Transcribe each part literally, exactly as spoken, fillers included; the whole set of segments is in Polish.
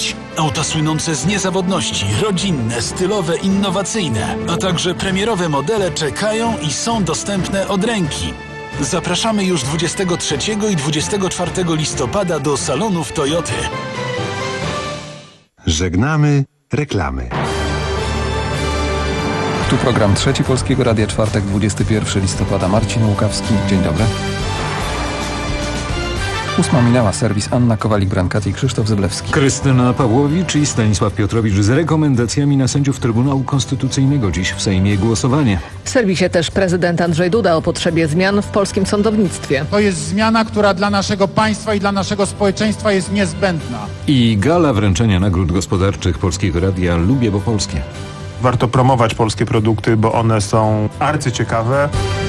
pięć. Auta słynące z niezawodności, rodzinne, stylowe, innowacyjne, a także premierowe modele czekają i są dostępne od ręki. Zapraszamy już dwudziestego trzeciego i dwudziestego czwartego listopada do salonów Toyoty. Żegnamy reklamy. Tu program Trzeci Polskiego Radia, czwartek, dwudziestego pierwszego listopada. Marcin Łukawski, dzień dobry. Ósma minęła, serwis Anna Kowalik-Brankat i Krzysztof Zyblewski. Krystyna Pawłowicz i Stanisław Piotrowicz z rekomendacjami na sędziów Trybunału Konstytucyjnego. Dziś w Sejmie głosowanie. W serwisie też prezydent Andrzej Duda o potrzebie zmian w polskim sądownictwie. To jest zmiana, która dla naszego państwa i dla naszego społeczeństwa jest niezbędna. I gala wręczenia nagród gospodarczych Polskiego Radia Lubię, bo polskie. Warto promować polskie produkty, bo one są arcyciekawe.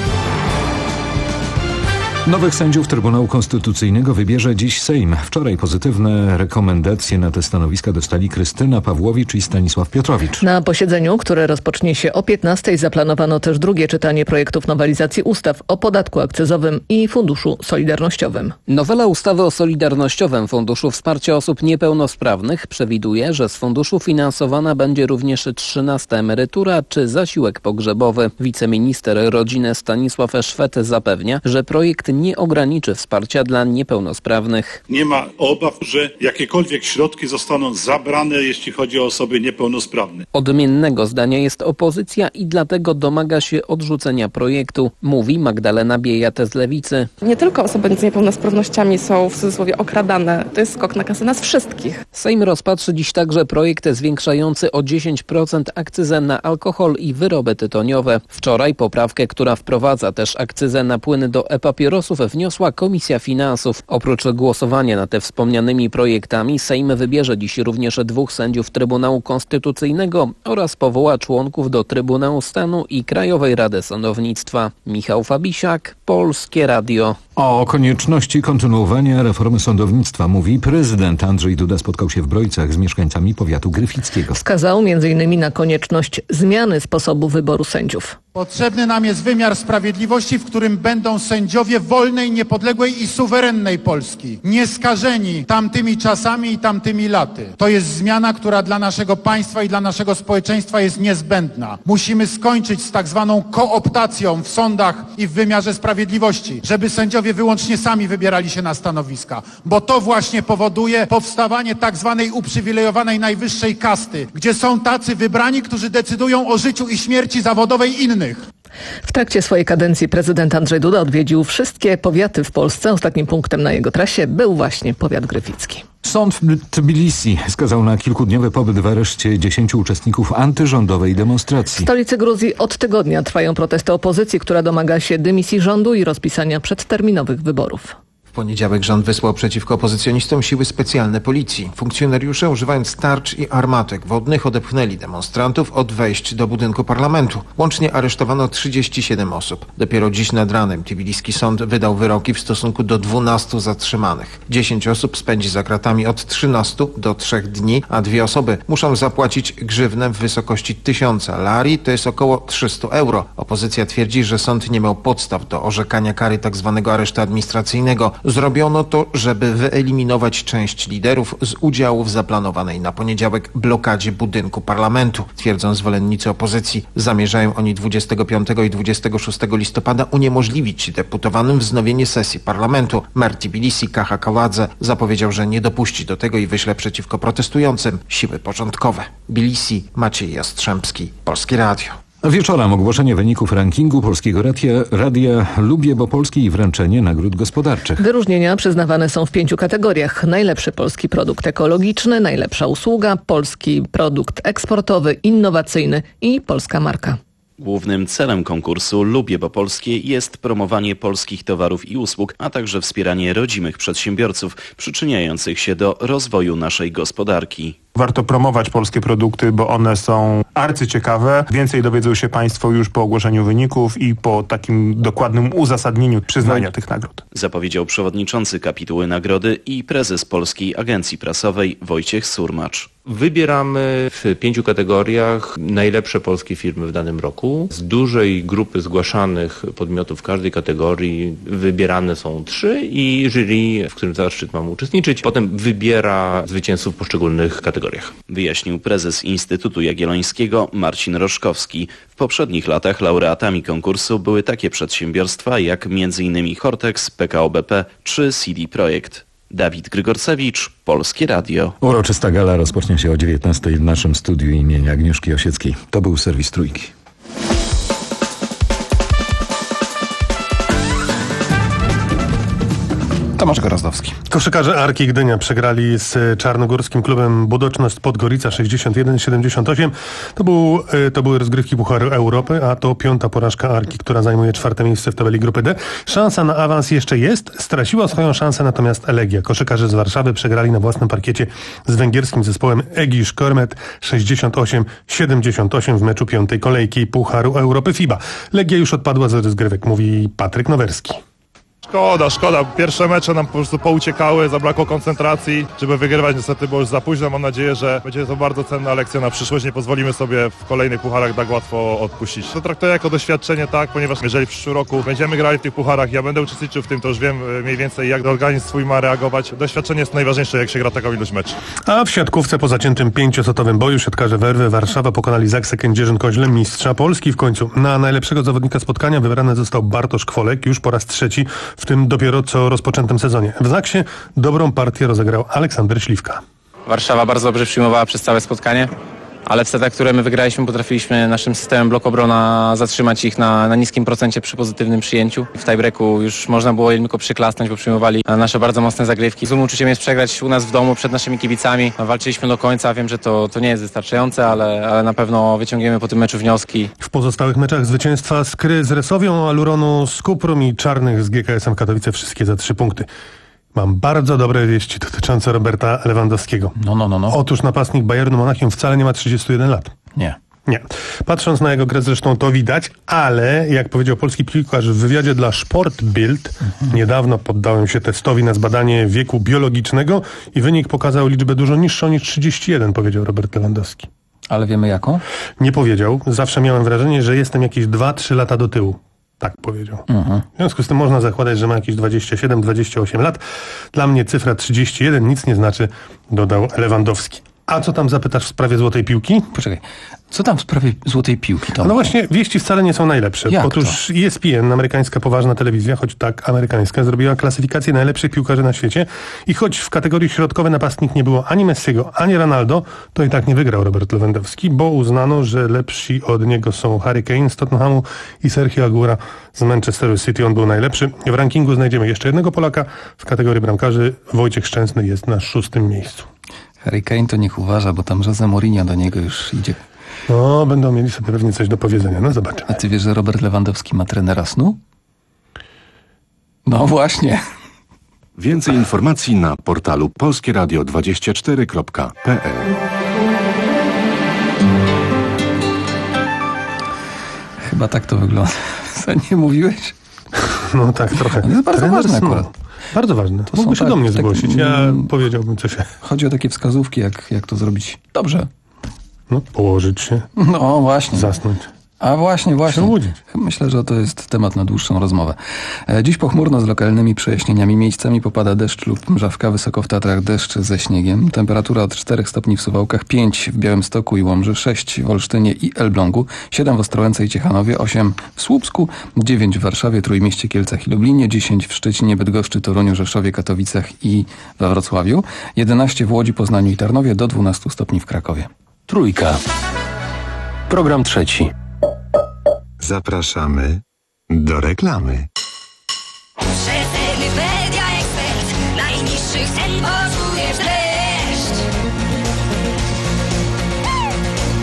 Nowych sędziów Trybunału Konstytucyjnego wybierze dziś Sejm. Wczoraj pozytywne rekomendacje na te stanowiska dostali Krystyna Pawłowicz i Stanisław Piotrowicz. Na posiedzeniu, które rozpocznie się o piętnastej, zaplanowano też drugie czytanie projektów nowelizacji ustaw o podatku akcyzowym i Funduszu Solidarnościowym. Nowela ustawy o Solidarnościowym Funduszu Wsparcia Osób Niepełnosprawnych przewiduje, że z funduszu finansowana będzie również trzynasta emerytura czy zasiłek pogrzebowy. Wiceminister rodziny Stanisław Szwed zapewnia, że projekt nie ograniczy wsparcia dla niepełnosprawnych. Nie ma obaw, że jakiekolwiek środki zostaną zabrane, jeśli chodzi o osoby niepełnosprawne. Odmiennego zdania jest opozycja i dlatego domaga się odrzucenia projektu, mówi Magdalena Biejat z Lewicy. Nie tylko osoby z niepełnosprawnościami są w cudzysłowie okradane, to jest skok na kasę nas wszystkich. Sejm rozpatrzy dziś także projekt zwiększający o dziesięć procent akcyzę na alkohol i wyroby tytoniowe. Wczoraj poprawkę, która wprowadza też akcyzę na płyny do e-papierosów, wniosła Komisja Finansów. Oprócz głosowania nad te wspomnianymi projektami Sejm wybierze dziś również dwóch sędziów Trybunału Konstytucyjnego oraz powoła członków do Trybunału Stanu i Krajowej Rady Sądownictwa. Michał Fabisiak, Polskie Radio. O konieczności kontynuowania reformy sądownictwa mówi prezydent. Andrzej Duda spotkał się w Brojcach z mieszkańcami powiatu gryfickiego. Wskazał między innymi na konieczność zmiany sposobu wyboru sędziów. Potrzebny nam jest wymiar sprawiedliwości, w którym będą sędziowie wolnej, niepodległej i suwerennej Polski, nieskażeni tamtymi czasami i tamtymi laty. To jest zmiana, która dla naszego państwa i dla naszego społeczeństwa jest niezbędna. Musimy skończyć z tak zwaną kooptacją w sądach i w wymiarze sprawiedliwości, żeby sędziowie wyłącznie sami wybierali się na stanowiska, bo to właśnie powoduje powstawanie tak zwanej uprzywilejowanej najwyższej kasty, gdzie są tacy wybrani, którzy decydują o życiu i śmierci zawodowej innych. W trakcie swojej kadencji prezydent Andrzej Duda odwiedził wszystkie powiaty w Polsce. Ostatnim punktem na jego trasie był właśnie powiat gryficki. Sąd w Tbilisi skazał na kilkudniowy pobyt w areszcie dziesięciu uczestników antyrządowej demonstracji. W stolicy Gruzji od tygodnia trwają protesty opozycji, która domaga się dymisji rządu i rozpisania przedterminowych wyborów. W poniedziałek rząd wysłał przeciwko opozycjonistom siły specjalne policji. Funkcjonariusze, używając tarcz i armatek wodnych, odepchnęli demonstrantów od wejść do budynku parlamentu. Łącznie aresztowano trzydzieści siedem osób. Dopiero dziś nad ranem tbiliski sąd wydał wyroki w stosunku do dwunastu zatrzymanych. dziesięć osób spędzi za kratami od trzynastu do trzech dni, a dwie osoby muszą zapłacić grzywnę w wysokości tysiąca lari, to jest około trzysta euro. Opozycja twierdzi, że sąd nie miał podstaw do orzekania kary tzw. aresztu administracyjnego. Zrobiono to, żeby wyeliminować część liderów z udziału w zaplanowanej na poniedziałek blokadzie budynku parlamentu. Twierdzą zwolennicy opozycji, zamierzają oni dwudziestego piątego i dwudziestego szóstego listopada uniemożliwić deputowanym wznowienie sesji parlamentu. Mer Tbilisi Kaha Kaładze zapowiedział, że nie dopuści do tego i wyśle przeciwko protestującym siły porządkowe. Tbilisi, Maciej Jastrzębski, Polskie Radio. Wieczorem ogłoszenie wyników rankingu Polskiego Radia, Radia Lubię, bo polskie i wręczenie nagród gospodarczych. Wyróżnienia przyznawane są w pięciu kategoriach. Najlepszy polski produkt ekologiczny, najlepsza usługa, polski produkt eksportowy, innowacyjny i polska marka. Głównym celem konkursu Lubię, bo polskie jest promowanie polskich towarów i usług, a także wspieranie rodzimych przedsiębiorców przyczyniających się do rozwoju naszej gospodarki. Warto promować polskie produkty, bo one są arcyciekawe. Więcej dowiedzą się Państwo już po ogłoszeniu wyników i po takim dokładnym uzasadnieniu przyznania tych nagród. Zapowiedział przewodniczący kapituły nagrody i prezes Polskiej Agencji Prasowej Wojciech Surmacz. Wybieramy w pięciu kategoriach najlepsze polskie firmy w danym roku. Z dużej grupy zgłaszanych podmiotów w każdej kategorii wybierane są trzy i jury, w którym zaszczyt mamy uczestniczyć, potem wybiera zwycięzców w poszczególnych kategoriach. Wyjaśnił prezes Instytutu Jagiellońskiego Marcin Roszkowski. W poprzednich latach laureatami konkursu były takie przedsiębiorstwa jak między innymi Hortex, P K O B P czy C D Projekt. Dawid Grygorcewicz, Polskie Radio. Uroczysta gala rozpocznie się o dziewiętnastej w naszym studiu imienia Agnieszki Osieckiej. To był serwis Trójki. Tomasz Gorazdowski. Koszykarze Arki Gdynia przegrali z czarnogórskim klubem Budoczność Podgorica sześćdziesiąt jeden siedemdziesiąt osiem. To, był, to były rozgrywki Pucharu Europy, a to piąta porażka Arki, która zajmuje czwarte miejsce w tabeli grupy D. Szansa na awans jeszcze jest. Straciła swoją szansę natomiast Legia. Koszykarze z Warszawy przegrali na własnym parkiecie z węgierskim zespołem Egisz Kormet sześćdziesiąt osiem siedemdziesiąt osiem w meczu piątej kolejki Pucharu Europy F I B A. Legia już odpadła z rozgrywek, mówi Patryk Nowerski. Szkoda, szkoda. Pierwsze mecze nam po prostu pouciekały, zabrakło koncentracji, żeby wygrywać. Niestety było już za późno. Mam nadzieję, że będzie to bardzo cenna lekcja na przyszłość. Nie pozwolimy sobie w kolejnych pucharach tak łatwo odpuścić. To traktuję jako doświadczenie, tak, ponieważ jeżeli w przyszłym roku będziemy grali w tych pucharach, ja będę uczestniczył w tym, to już wiem mniej więcej, jak organizm swój ma reagować. Doświadczenie jest najważniejsze, jak się gra taką ilość meczy. A w siatkówce po zaciętym pięciosetowym boju siatkarze Werwy Warszawa pokonali Zaksę Kędzierzyn-Koźle, mistrza Polski w końcu. Na najlepszego zawodnika spotkania wybrany został Bartosz Kwolek, już po raz trzeci w tym dopiero co rozpoczętym sezonie. W Zaksie dobrą partię rozegrał Aleksander Śliwka. Warszawa bardzo dobrze przyjmowała przez całe spotkanie, ale w setach, które my wygraliśmy, potrafiliśmy naszym systemem blok obrona zatrzymać ich na, na niskim procencie przy pozytywnym przyjęciu. W tiebreaku już można było im tylko przyklasnąć, bo przyjmowali nasze bardzo mocne zagrywki. Złym uczuciem jest przegrać u nas w domu przed naszymi kibicami. Walczyliśmy do końca, wiem, że to, to nie jest wystarczające, ale, ale na pewno wyciągniemy po tym meczu wnioski. W pozostałych meczach zwycięstwa Skry z Resowią, Aluronu z Kuprum i Czarnych z G K S-em Katowice wszystkie za trzy punkty. Mam bardzo dobre wieści dotyczące Roberta Lewandowskiego. No, no, no, no. Otóż napastnik Bayernu Monachium wcale nie ma trzydzieści jeden lat. Nie. Nie. Patrząc na jego grę zresztą to widać, ale jak powiedział polski piłkarz w wywiadzie dla Sportbild, mhm. niedawno poddałem się testowi na zbadanie wieku biologicznego i wynik pokazał liczbę dużo niższą niż trzydzieści jeden, powiedział Robert Lewandowski. Ale wiemy jaką? Nie powiedział. Zawsze miałem wrażenie, że jestem jakieś dwa trzy lata do tyłu. Tak powiedział. Mhm. W związku z tym można zakładać, że ma jakieś dwadzieścia siedem dwadzieścia osiem lat. Dla mnie cyfra trzydzieści jeden nic nie znaczy, dodał Lewandowski. A co tam zapytasz w sprawie złotej piłki? Poczekaj, co tam w sprawie złotej piłki? Tom? No właśnie, wieści wcale nie są najlepsze. Jak Otóż to? E S P N, amerykańska poważna telewizja, choć tak amerykańska, zrobiła klasyfikację najlepszych piłkarzy na świecie i choć w kategorii środkowy napastnik nie było ani Messiego, ani Ronaldo, to i tak nie wygrał Robert Lewandowski, bo uznano, że lepsi od niego są Harry Kane z Tottenhamu i Sergio Aguero z Manchesteru City. On był najlepszy. W rankingu znajdziemy jeszcze jednego Polaka. W kategorii bramkarzy Wojciech Szczęsny jest na szóstym miejscu. Harry Kane to niech uważa, bo tam Jose Mourinho do niego już idzie. No, będą mieli sobie pewnie coś do powiedzenia. No, zobaczymy. A ty wiesz, że Robert Lewandowski ma trenera snu? No właśnie. Więcej informacji na portalu polskie radio dwadzieścia cztery kropka p l. Chyba tak to wygląda. Co, nie mówiłeś? No tak, trochę. To jest bardzo Trener ważne snu. akurat. Bardzo ważne. To Mógłby są się tak, do mnie tak, zgłosić. Ja mm, powiedziałbym coś. Chodzi o takie wskazówki, jak, jak to zrobić dobrze. No, położyć się. No właśnie. Zasnąć. A właśnie, właśnie. Myślę, że to jest temat na dłuższą rozmowę. Dziś pochmurno z lokalnymi przejaśnieniami. Miejscami popada deszcz lub mrzawka. Wysoko w Tatrach deszcz ze śniegiem. Temperatura od czterech stopni w Suwałkach, pięć w Białymstoku i Łomży, sześć w Olsztynie i Elblągu, siedem w Ostrołęce i Ciechanowie, osiem w Słupsku, dziewięć w Warszawie, Trójmieście, Kielcach i Lublinie, dziesięć w Szczecinie, Bydgoszczy, Toruniu, Rzeszowie, Katowicach i we Wrocławiu, jedenaście w Łodzi, Poznaniu i Tarnowie, do dwunastu stopni w Krakowie. Trójka. Program trzeci. Zapraszamy do reklamy. Rzetelny Media Expert, najniższych cen poczujesz dreszcz.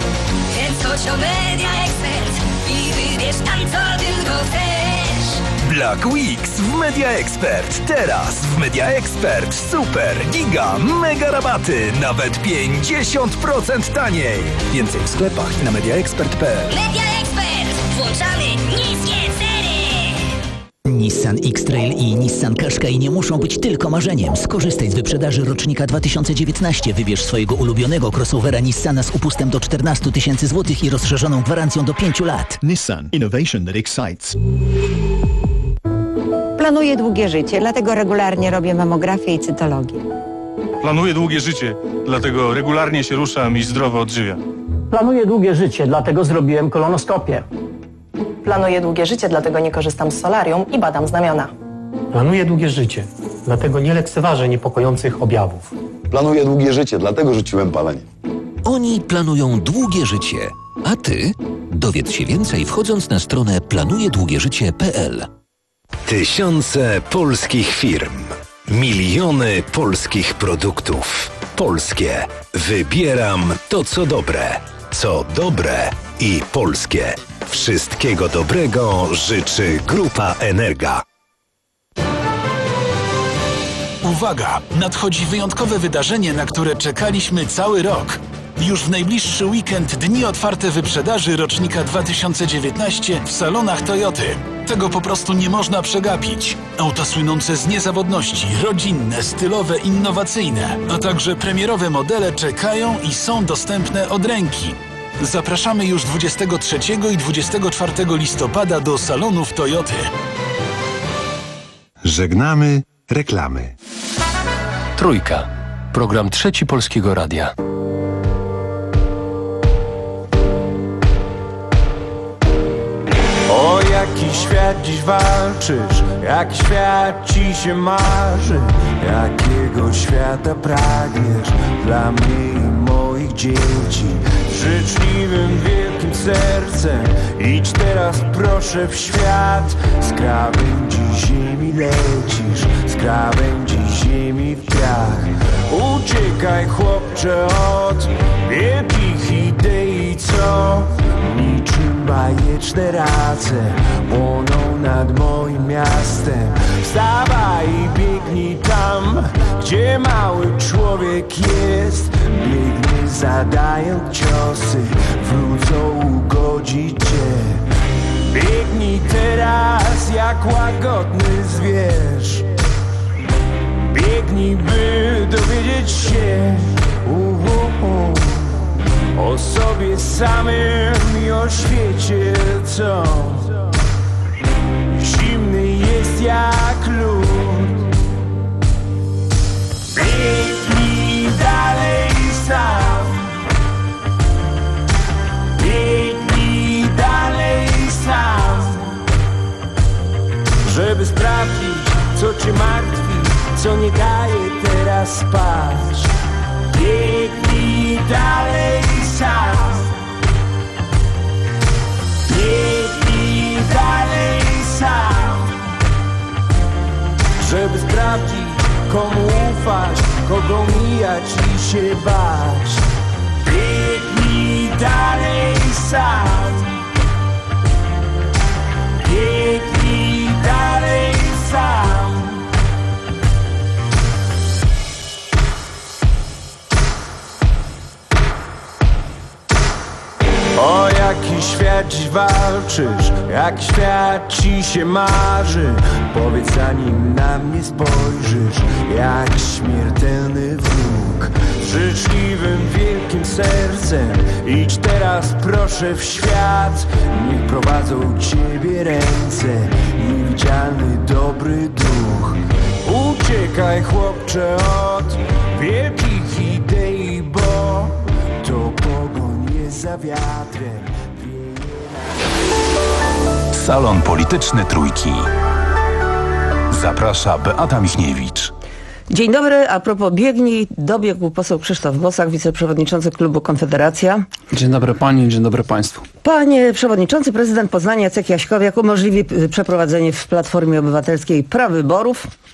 Więc chodź o Media Expert i wybierz tam, co tylko chcesz. Black Weeks w Media Expert. Teraz w Media Expert super, giga, mega rabaty. Nawet pięćdziesiąt procent taniej. Więcej w sklepach i na mediaexpert kropka p l. Media Expert. Włączamy niskie ceny. Nissan X-Trail i Nissan Qashqai nie muszą być tylko marzeniem. Skorzystaj z wyprzedaży rocznika dwa tysiące dziewiętnaście. Wybierz swojego ulubionego crossovera Nissana z upustem do czternaście tysięcy złotych i rozszerzoną gwarancją do pięciu lat. Nissan. Innovation that excites. Planuję długie życie, dlatego regularnie robię mamografię i cytologię. Planuję długie życie, dlatego regularnie się ruszam i zdrowo odżywiam. Planuję długie życie, dlatego zrobiłem kolonoskopię. Planuję długie życie, dlatego nie korzystam z solarium i badam znamiona. Planuję długie życie, dlatego nie lekceważę niepokojących objawów. Planuję długie życie, dlatego rzuciłem palenie. Oni planują długie życie, a ty dowiedz się więcej wchodząc na stronę planuje długie życie kropka p l. Tysiące polskich firm. Miliony polskich produktów. Polskie. Wybieram to, co dobre. Co dobre i polskie. Wszystkiego dobrego życzy Grupa Energa. Uwaga! Nadchodzi wyjątkowe wydarzenie, na które czekaliśmy cały rok. Już w najbliższy weekend dni otwarte wyprzedaży rocznika dwa tysiące dziewiętnaście w salonach Toyoty. Tego po prostu nie można przegapić. Auta słynące z niezawodności, rodzinne, stylowe, innowacyjne, a także premierowe modele czekają i są dostępne od ręki. Zapraszamy już dwudziestego trzeciego i dwudziestego czwartego listopada do salonów Toyoty. Żegnamy reklamy. Trójka. Program Trzeci Polskiego Radia. O jaki świat dziś walczysz, jaki świat ci się marzy, jakiego świata pragniesz dla mnie i moich dzieci. Życzliwym wielkim sercem idź teraz proszę w świat. Z krawędzi ziemi lecisz, z krawędzi ziemi w piach. Uciekaj chłopcze od wielkich idei, co niczym bajeczne race płoną nad moim miastem. Wstawaj i biegnij tam, gdzie mały człowiek jest. Biegnij zadając ciosy, wrócą ugodzić cię. Biegnij teraz jak łagodny zwierz. Biegnij, by dowiedzieć się uh, uh, uh, o sobie samym i o świecie, co zimny jest jak lód. Biegnij dalej sam. Biegnij dalej sam, żeby sprawdzić, co cię martwi, co nie daje teraz spać. Biegnij dalej sam. Biegnij dalej sam, żeby sprawdzić, komu ufać, kogo mijać i się bać. Biegnij dalej sam. Biegnij dalej sam. O jaki świat dziś walczysz, jaki świat ci się marzy. Powiedz zanim na mnie spojrzysz, jak śmiertelny wróg. Z życzliwym wielkim sercem idź teraz proszę w świat. Niech prowadzą ciebie ręce, niewidzialny dobry duch. Uciekaj chłopcze od wielkich idei, bo to pogoń jest za wiatrem. Salon Polityczny Trójki. Zaprasza Beata Michniewicz. Dzień dobry. A propos biegni, dobiegł poseł Krzysztof Bosak, wiceprzewodniczący klubu Konfederacja. Dzień dobry pani, dzień dobry państwu. Panie przewodniczący, prezydent Poznania Jacek Jaśkowiak umożliwi przeprowadzenie w Platformie Obywatelskiej prawyborów.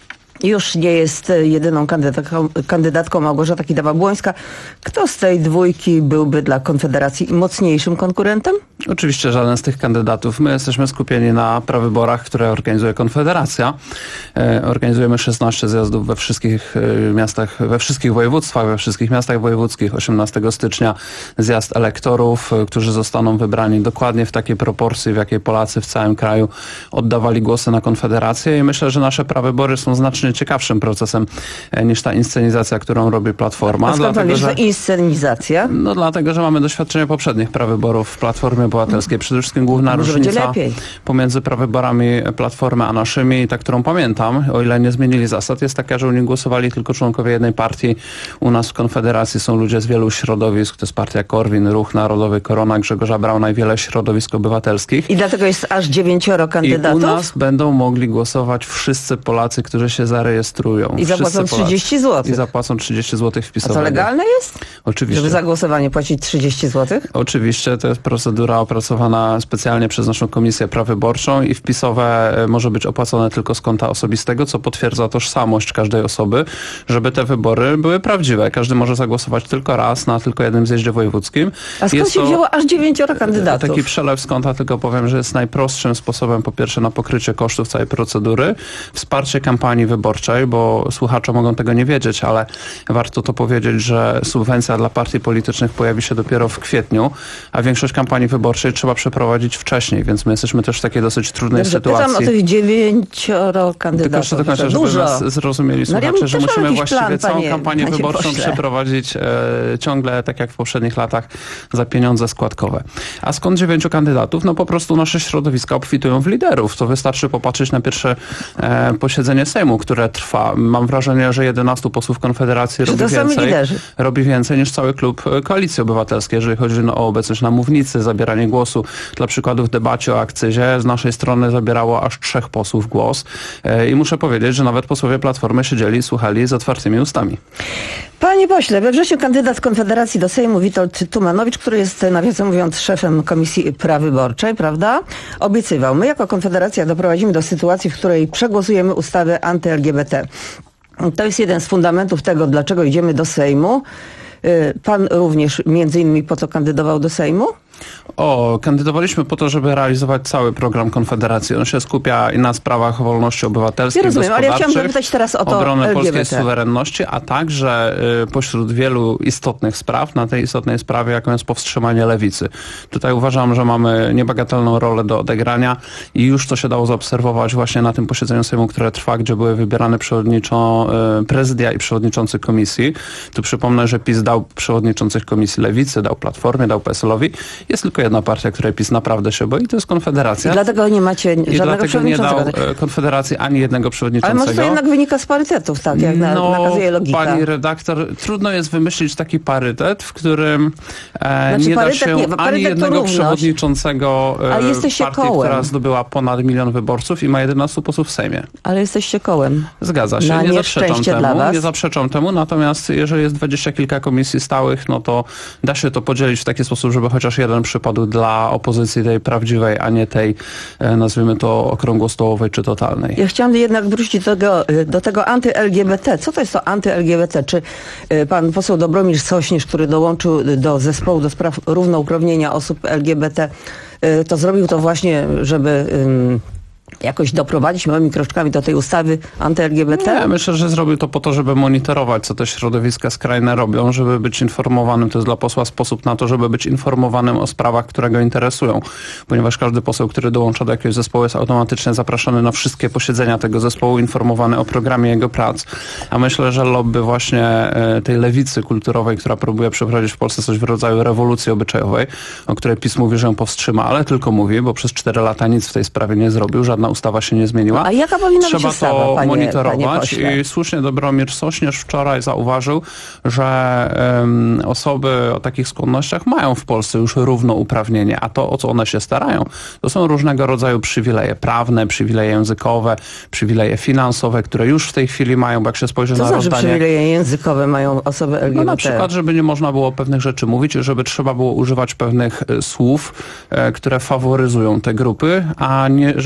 już nie jest jedyną kandydatką, kandydatką Małgorzata Kidawa-Błońska. Kto z tej dwójki byłby dla Konfederacji mocniejszym konkurentem? Oczywiście żaden z tych kandydatów. My jesteśmy skupieni na prawyborach, które organizuje Konfederacja. E, organizujemy szesnaście zjazdów we wszystkich e, miastach, we wszystkich województwach, we wszystkich miastach wojewódzkich. osiemnastego stycznia zjazd elektorów, e, którzy zostaną wybrani dokładnie w takiej proporcji, w jakiej Polacy w całym kraju oddawali głosy na Konfederację i myślę, że nasze prawybory są znacznie ciekawszym procesem e, niż ta inscenizacja, którą robi Platforma. A skąd pan wiesz, że inscenizacja? No dlatego, że mamy doświadczenie poprzednich prawyborów w Platformie Obywatelskiej. Przede wszystkim główna Może różnica pomiędzy prawyborami Platformy a naszymi, ta, którą pamiętam, o ile nie zmienili zasad, jest taka, że u nich głosowali tylko członkowie jednej partii. U nas w Konfederacji są ludzie z wielu środowisk. To jest partia Korwin, Ruch Narodowy, Korona, Grzegorza Brauna i wiele środowisk obywatelskich. I dlatego jest aż dziewięcioro kandydatów? I u nas będą mogli głosować wszyscy Polacy, którzy się zarejestrują. I zapłacą trzydzieści złotych. I zapłacą trzydzieści złotych wpisowego. A to legalne jest? Oczywiście. Żeby za głosowanie płacić trzydzieści złotych? Oczywiście, to jest procedura opracowana specjalnie przez naszą komisję prawyborczą i wpisowe może być opłacone tylko z konta osobistego, co potwierdza tożsamość każdej osoby, żeby te wybory były prawdziwe. Każdy może zagłosować tylko raz na tylko jednym zjeździe wojewódzkim. A skąd się wzięło aż dziewięcioro kandydatów? Taki przelew z konta, tylko powiem, że jest najprostszym sposobem po pierwsze na pokrycie kosztów całej procedury, wsparcie kampanii wyborczej, bo słuchacze mogą tego nie wiedzieć, ale warto to powiedzieć, że subwencja dla partii politycznych pojawi się dopiero w kwietniu, a większość kampanii wyborczej trzeba przeprowadzić wcześniej, więc my jesteśmy też w takiej dosyć trudnej Dobrze, sytuacji. Pytam o tych dziewięcioro kandydatów. Tylko jeszcze dokończę, żeby dużo. nas zrozumieli No, słuchacze, ja że musimy właściwie plan, całą panie, kampanię panie wyborczą pośle. przeprowadzić e, ciągle, tak jak w poprzednich latach, za pieniądze składkowe. A skąd dziewięciu kandydatów? No po prostu nasze środowiska obfitują w liderów. To wystarczy popatrzeć na pierwsze e, posiedzenie Sejmu, które trwa. Mam wrażenie, że jedenastu posłów Konfederacji robi to sami więcej, liderzy. robi więcej niż cały klub Koalicji Obywatelskiej, jeżeli chodzi no, o obecność na mównicy, zabieranie głosu. Dla przykładu w debacie o akcyzie z naszej strony zabierało aż trzech posłów głos. E, I muszę powiedzieć, że nawet posłowie Platformy siedzieli i słuchali z otwartymi ustami. Panie pośle, we wrześniu kandydat Konfederacji do Sejmu Witold Tumanowicz, który jest, nawiasem mówiąc, szefem Komisji Prawyborczej, prawda, obiecywał: my jako Konfederacja doprowadzimy do sytuacji, w której przegłosujemy ustawę anty-L G B T. To jest jeden z fundamentów tego, dlaczego idziemy do Sejmu. Pan również między innymi po co kandydował do Sejmu? O, kandydowaliśmy po to, żeby realizować cały program Konfederacji. On się skupia i na sprawach wolności obywatelskich, ja rozumiem, ale ja chciałam gospodarczych, zapytać teraz o to obrony L G B T. polskiej suwerenności, a także y, pośród wielu istotnych spraw, na tej istotnej sprawie, jaką jest powstrzymanie lewicy. Tutaj uważam, że mamy niebagatelną rolę do odegrania i już to się dało zaobserwować właśnie na tym posiedzeniu Sejmu, które trwa, gdzie były wybierane przewodniczą y, prezydia i przewodniczący komisji. Tu przypomnę, że PiS dał przewodniczących komisji Lewicy, dał Platformie, dał P S L-owi. Jest tylko jedna partia, której PiS naprawdę się boi, to jest Konfederacja. I dlatego nie macie I żadnego dlatego nie dał przewodniczącego. Konfederacji ani jednego przewodniczącego. Ale może to jednak wynika z parytetów, tak jak na, no, nakazuje logika. Pani redaktor, trudno jest wymyślić taki parytet, w którym e, Znaczy, nie da parytet się nie, bo ani parytet to jednego równość. przewodniczącego e, Ale jesteście partii, kołem. która zdobyła ponad milion wyborców i ma jedenastu posłów w Sejmie. Ale jesteście kołem. Zgadza się, Na nie zaprzeczam nieszczęście dla temu, was. nie zaprzeczam temu, natomiast jeżeli jest dwadzieścia kilka komisji stałych, no to da się to podzielić w taki sposób, żeby chociaż jeden przypadł dla opozycji tej prawdziwej, a nie tej, e, nazwijmy to, okrągłostołowej czy totalnej. Ja chciałam jednak wrócić do tego, do tego anty-L G B T. Co to jest to anty-L G B T? Czy y, pan poseł Dobromir Sośnierz, który dołączył do zespołu do spraw równouprawnienia osób L G B T, y, to zrobił to właśnie, żeby y, jakoś doprowadzić małymi kroczkami do tej ustawy anty-L G B T? Nie, myślę, że zrobił to po to, żeby monitorować, co te środowiska skrajne robią, żeby być informowanym. To jest dla posła sposób na to, żeby być informowanym o sprawach, które go interesują. Ponieważ każdy poseł, który dołącza do jakiegoś zespołu, jest automatycznie zapraszany na wszystkie posiedzenia tego zespołu, informowany o programie jego prac. A myślę, że lobby właśnie tej lewicy kulturowej, która próbuje przeprowadzić w Polsce coś w rodzaju rewolucji obyczajowej, o której PiS mówi, że ją powstrzyma, ale tylko mówi, bo przez cztery lata nic w tej sprawie nie zrobił. Żadna ustawa się nie zmieniła. A jaka powinna Trzeba być ustawa, to panie, monitorować panie pośle? i słusznie Dobromir Sośnierz wczoraj zauważył, że um, osoby o takich skłonnościach mają w Polsce już równouprawnienie, a to, o co one się starają, to są różnego rodzaju przywileje prawne, przywileje językowe, przywileje finansowe, które już w tej chwili mają, bo jak się spojrzy Co na znaczy rozdanie... przywileje językowe mają osoby L G B T? No na przykład, żeby nie można było pewnych rzeczy mówić, żeby trzeba było używać pewnych e, słów, e, które faworyzują te grupy, a nie, żeby nie było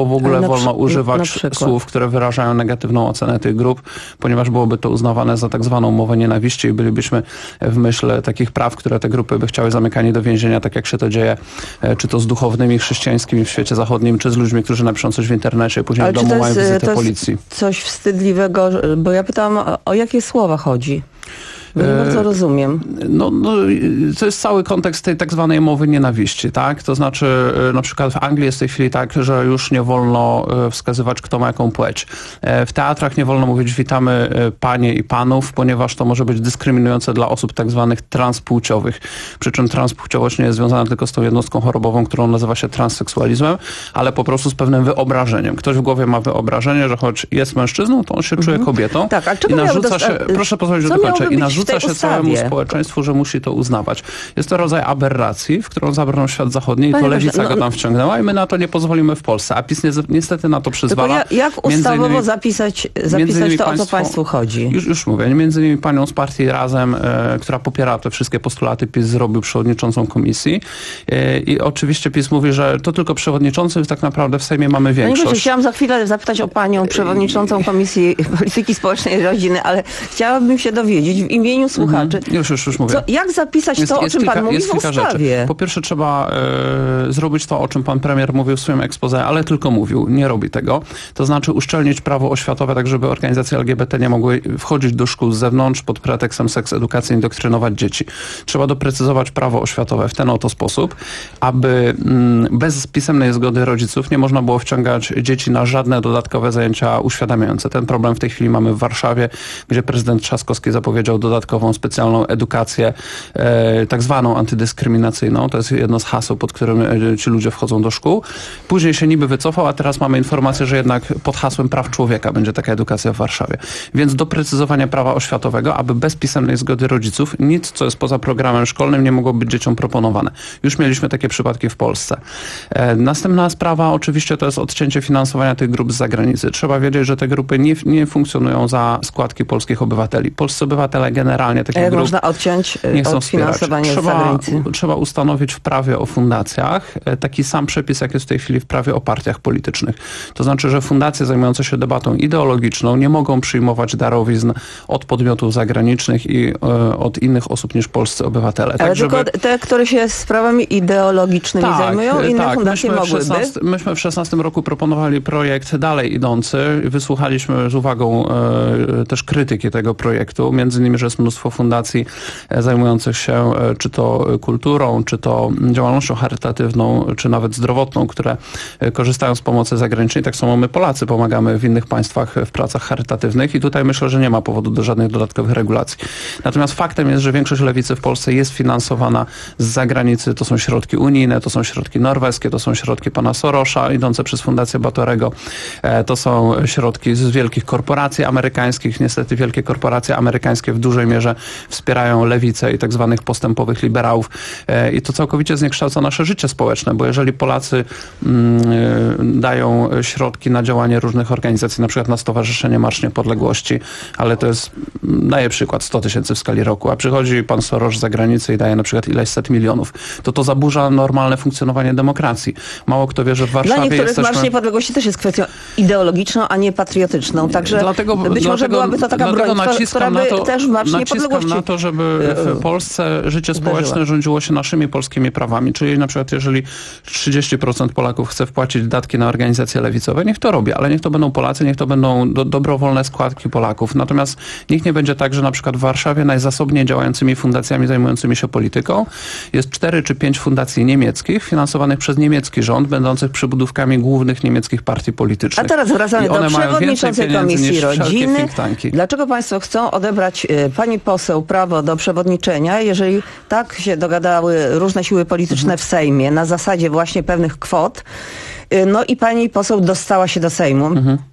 w ogóle na wolno przy- używać słów, które wyrażają negatywną ocenę tych grup, ponieważ byłoby to uznawane za tak zwaną mowę nienawiści i bylibyśmy w myśl takich praw, które te grupy by chciały zamykani do więzienia, tak jak się to dzieje, czy to z duchownymi chrześcijańskimi w świecie zachodnim, czy z ludźmi, którzy napiszą coś w internecie, później Ale w czy domu to mają jest, wizytę to jest policji. coś wstydliwego, bo ja pytałam, o, o jakie słowa chodzi? Bo nie bardzo rozumiem. No, no, to jest cały kontekst tej tak zwanej mowy nienawiści, tak? To znaczy, na przykład w Anglii jest w tej chwili tak, że już nie wolno wskazywać, kto ma jaką płeć. W teatrach nie wolno mówić witamy panie i panów, ponieważ to może być dyskryminujące dla osób tak zwanych transpłciowych. Przy czym transpłciowość nie jest związana tylko z tą jednostką chorobową, którą nazywa się transseksualizmem, ale po prostu z pewnym wyobrażeniem. Ktoś w głowie ma wyobrażenie, że choć jest mężczyzną, to on się czuje kobietą. Tak, a czego i narzuca miałby się, dosta- proszę pozwolić, że co dokończę. miałoby I być narzuca w tej się ustawie? całemu społeczeństwu, że musi to uznawać. Jest to rodzaj aberracji, w którą zabrnął świat zachodni i Panie to Boże, lewica no- go tam wciągnęła i my na to nie pozwolimy w Polsce. A PiS nie, niestety na to przyzwala. Tylko ja, jak Między ustawowo innymi- zapisać, między zapisać innymi to, o co państwo- państwu chodzi? Już, już mówię. Między innymi panią z partii Razem, e, która popiera te wszystkie postulaty, PiS zrobił przewodniczącą komisji. E, I oczywiście PiS mówi, że to tylko przewodniczący, tak naprawdę w Sejmie mamy Panie większość. Boże, chciałam za chwilę zapytać o panią przewodniczącą Komisji Polityki Społecznej i Rodziny, ale chciałabym się dowiedzieć w imieniu słuchaczy, Mhm. Już, już, już mówię. co, jak zapisać Jest- to, o jest czym kilka- pan mówi jest w kilka ustawie? rzeczy. Po pierwsze trzeba e, zrobić to, o czym pan premier mówił w swoim exposé, ale tylko mówił, nie robi tego. To znaczy uszczelnić prawo oświatowe, tak żeby organizacje L G B T nie mogły wchodzić do szkół z zewnątrz pod pretekstem seks edukacji i indoktrynować dzieci. Trzeba doprecyzować prawo oświatowe w ten oto sposób, aby mm, bez pisemnej zgody rodziców nie można było wciągać dzieci na żadne dodatkowe zajęcia uświadamiające. Ten problem w tej chwili mamy w Warszawie, gdzie prezydent Trzaskowski zapowiedział dodatkową specjalną edukację, e, tak zwaną antydyskryminacyjną. To jest jedno z haseł, pod którym e, ci ludzie wchodzą do szkół. Później się niby wycofał, a teraz mamy informację, że jednak pod hasłem praw człowieka będzie taka edukacja w Warszawie. Więc doprecyzowanie prawa oświatowego, aby bez pisemnej zgody rodziców nic, co jest poza programem szkolnym, nie mogło być dzieciom proponowane. Już mieliśmy takie przypadki w Polsce. E, następna sprawa oczywiście to jest odcięcie finansowania tych grup z zagranicy. Trzeba wiedzieć, że te grupy nie, nie funkcjonują za składki polskich obywateli. Polscy obywatele generalnie takich Jak grup można odciąć nie chcą od wspierać. finansowania z Trzeba, zagranicy? trzeba ustanowić w prawie o fundacjach e, taki sam przepis, jak jest w tej chwili w prawie o partiach politycznych. To znaczy, że fundacje zajmujące się debatą ideologiczną nie mogą przyjmować darowizn od podmiotów zagranicznych i e, od innych osób niż polscy obywatele. Ale tak, tylko żeby... te, które się sprawami ideologicznymi zajmują, inne tak. fundacje myśmy w mogłyby? szesnastym, myśmy w szesnastym roku proponowali projekt dalej idący. Wysłuchaliśmy z uwagą e, też krytyki tego projektu. Między innymi, że jest mnóstwo fundacji e, zajmujących się e, czy to kulturą, czy to działalnością charytatywną, czy nawet zdrowotną, które e, korzystają z pomocy zagranicznej. Tak samo my Polacy pomagamy w innych państwach w pracach charytatywnych i tutaj myślę, że nie ma powodu do żadnych dodatkowych regulacji. Natomiast faktem jest, że większość lewicy w Polsce jest finansowana z zagranicy. To są środki unijne, to są środki norweskie, to są środki pana Sorosza idące przez Fundację Batorego. E, to są środki z wielkich korporacji amerykańskich. Niestety wielkie korporacje amerykańskie w dużej mierze wspierają lewicę i tak zwanych postępowych liberałów. E, I to całkowicie zniekształca nasze życie społeczne, bo jeżeli Polacy mm, y, dają środki na działanie różnych organizacji, na przykład na Stowarzyszenie Marsz Niepodległości, ale to jest, daję przykład, sto tysięcy w skali roku, a przychodzi pan Soros z zagranicy i daje na przykład ileś set milionów, to to zaburza normalne funkcjonowanie demokracji. Mało kto wie, że w Warszawie Dla niektórych jesteśmy... Marsz Niepodległości też jest kwestią ideologiczną, a nie patriotyczną. Także dlatego, być dlatego, może byłaby to taka broń, która by na to, też Marsz naciskam Niepodległości na to, żeby w Polsce życie społeczne uderzyła. rządziło się naszymi polskimi prawami. Czyli na przykład jeżeli trzydzieści procent Polaków chce wpłacić datki na organizacje lewicowe, niech to robi, ale niech to będą Polacy, niech to będą do, dobrowolne składki Polaków. Natomiast nikt nie będzie tak, że na przykład w Warszawie najzasobniej działającymi fundacjami zajmującymi się polityką jest cztery czy pięć fundacji niemieckich finansowanych przez niemiecki rząd, będących przybudówkami głównych niemieckich partii politycznych. A teraz wracamy I do one mają więcej przewodniczącej pieniędzy Komisji niż wszelkie Rodziny. think tanki. Dlaczego państwo chcą odebrać y, pani poseł prawo do przewodniczenia, jeżeli tak się dogadały różne siły polityczne w Sejmie na zasadzie właśnie pewnych kwot, y, no i pani poseł dostała się do Sejmu. Mhm.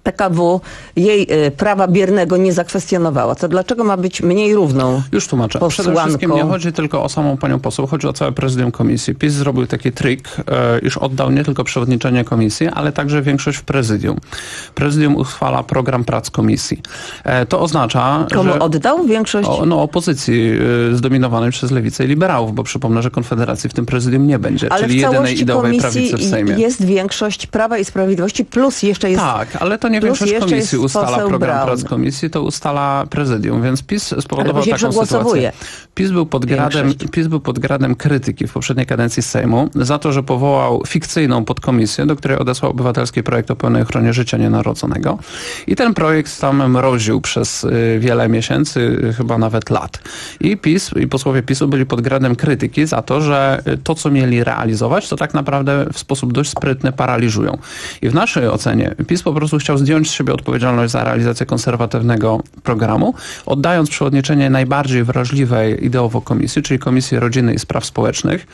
P K W jej y, prawa biernego nie zakwestionowała. To dlaczego ma być mniej równą Już tłumaczę. Przede posłanką? wszystkim nie chodzi tylko o samą panią poseł, chodzi o całe prezydium komisji. PiS zrobił taki trik, e, iż oddał nie tylko przewodniczenie komisji, ale także większość w prezydium. Prezydium uchwala program prac komisji. E, to oznacza, Komu że... oddał większość? O, no opozycji y, zdominowanej przez Lewicę i liberałów, bo przypomnę, że Konfederacji w tym prezydium nie będzie, ale czyli w jedynej ideowej komisji prawicy w Sejmie. jest większość Prawa i Sprawiedliwości, plus jeszcze jest... Tak, ale to nie większość komisji ustala program Braun. prac komisji, to ustala prezydium, więc PiS spowodował taką sytuację. PiS był, pod gradem, PiS był pod gradem krytyki w poprzedniej kadencji Sejmu za to, że powołał fikcyjną podkomisję, do której odesłał obywatelski projekt o pełnej ochronie życia nienarodzonego. I ten projekt tam mroził przez y, wiele miesięcy, y, chyba nawet lat. I PiS, i posłowie PiSu byli pod gradem krytyki za to, że to, co mieli realizować, to tak naprawdę w sposób dość sprytny paraliżują. I w naszej ocenie PiS po prostu chciał zdjąć z siebie odpowiedzialność za realizację konserwatywnego programu, oddając przewodniczenie najbardziej wrażliwej ideowo komisji, czyli Komisji Rodziny i Spraw Społecznych,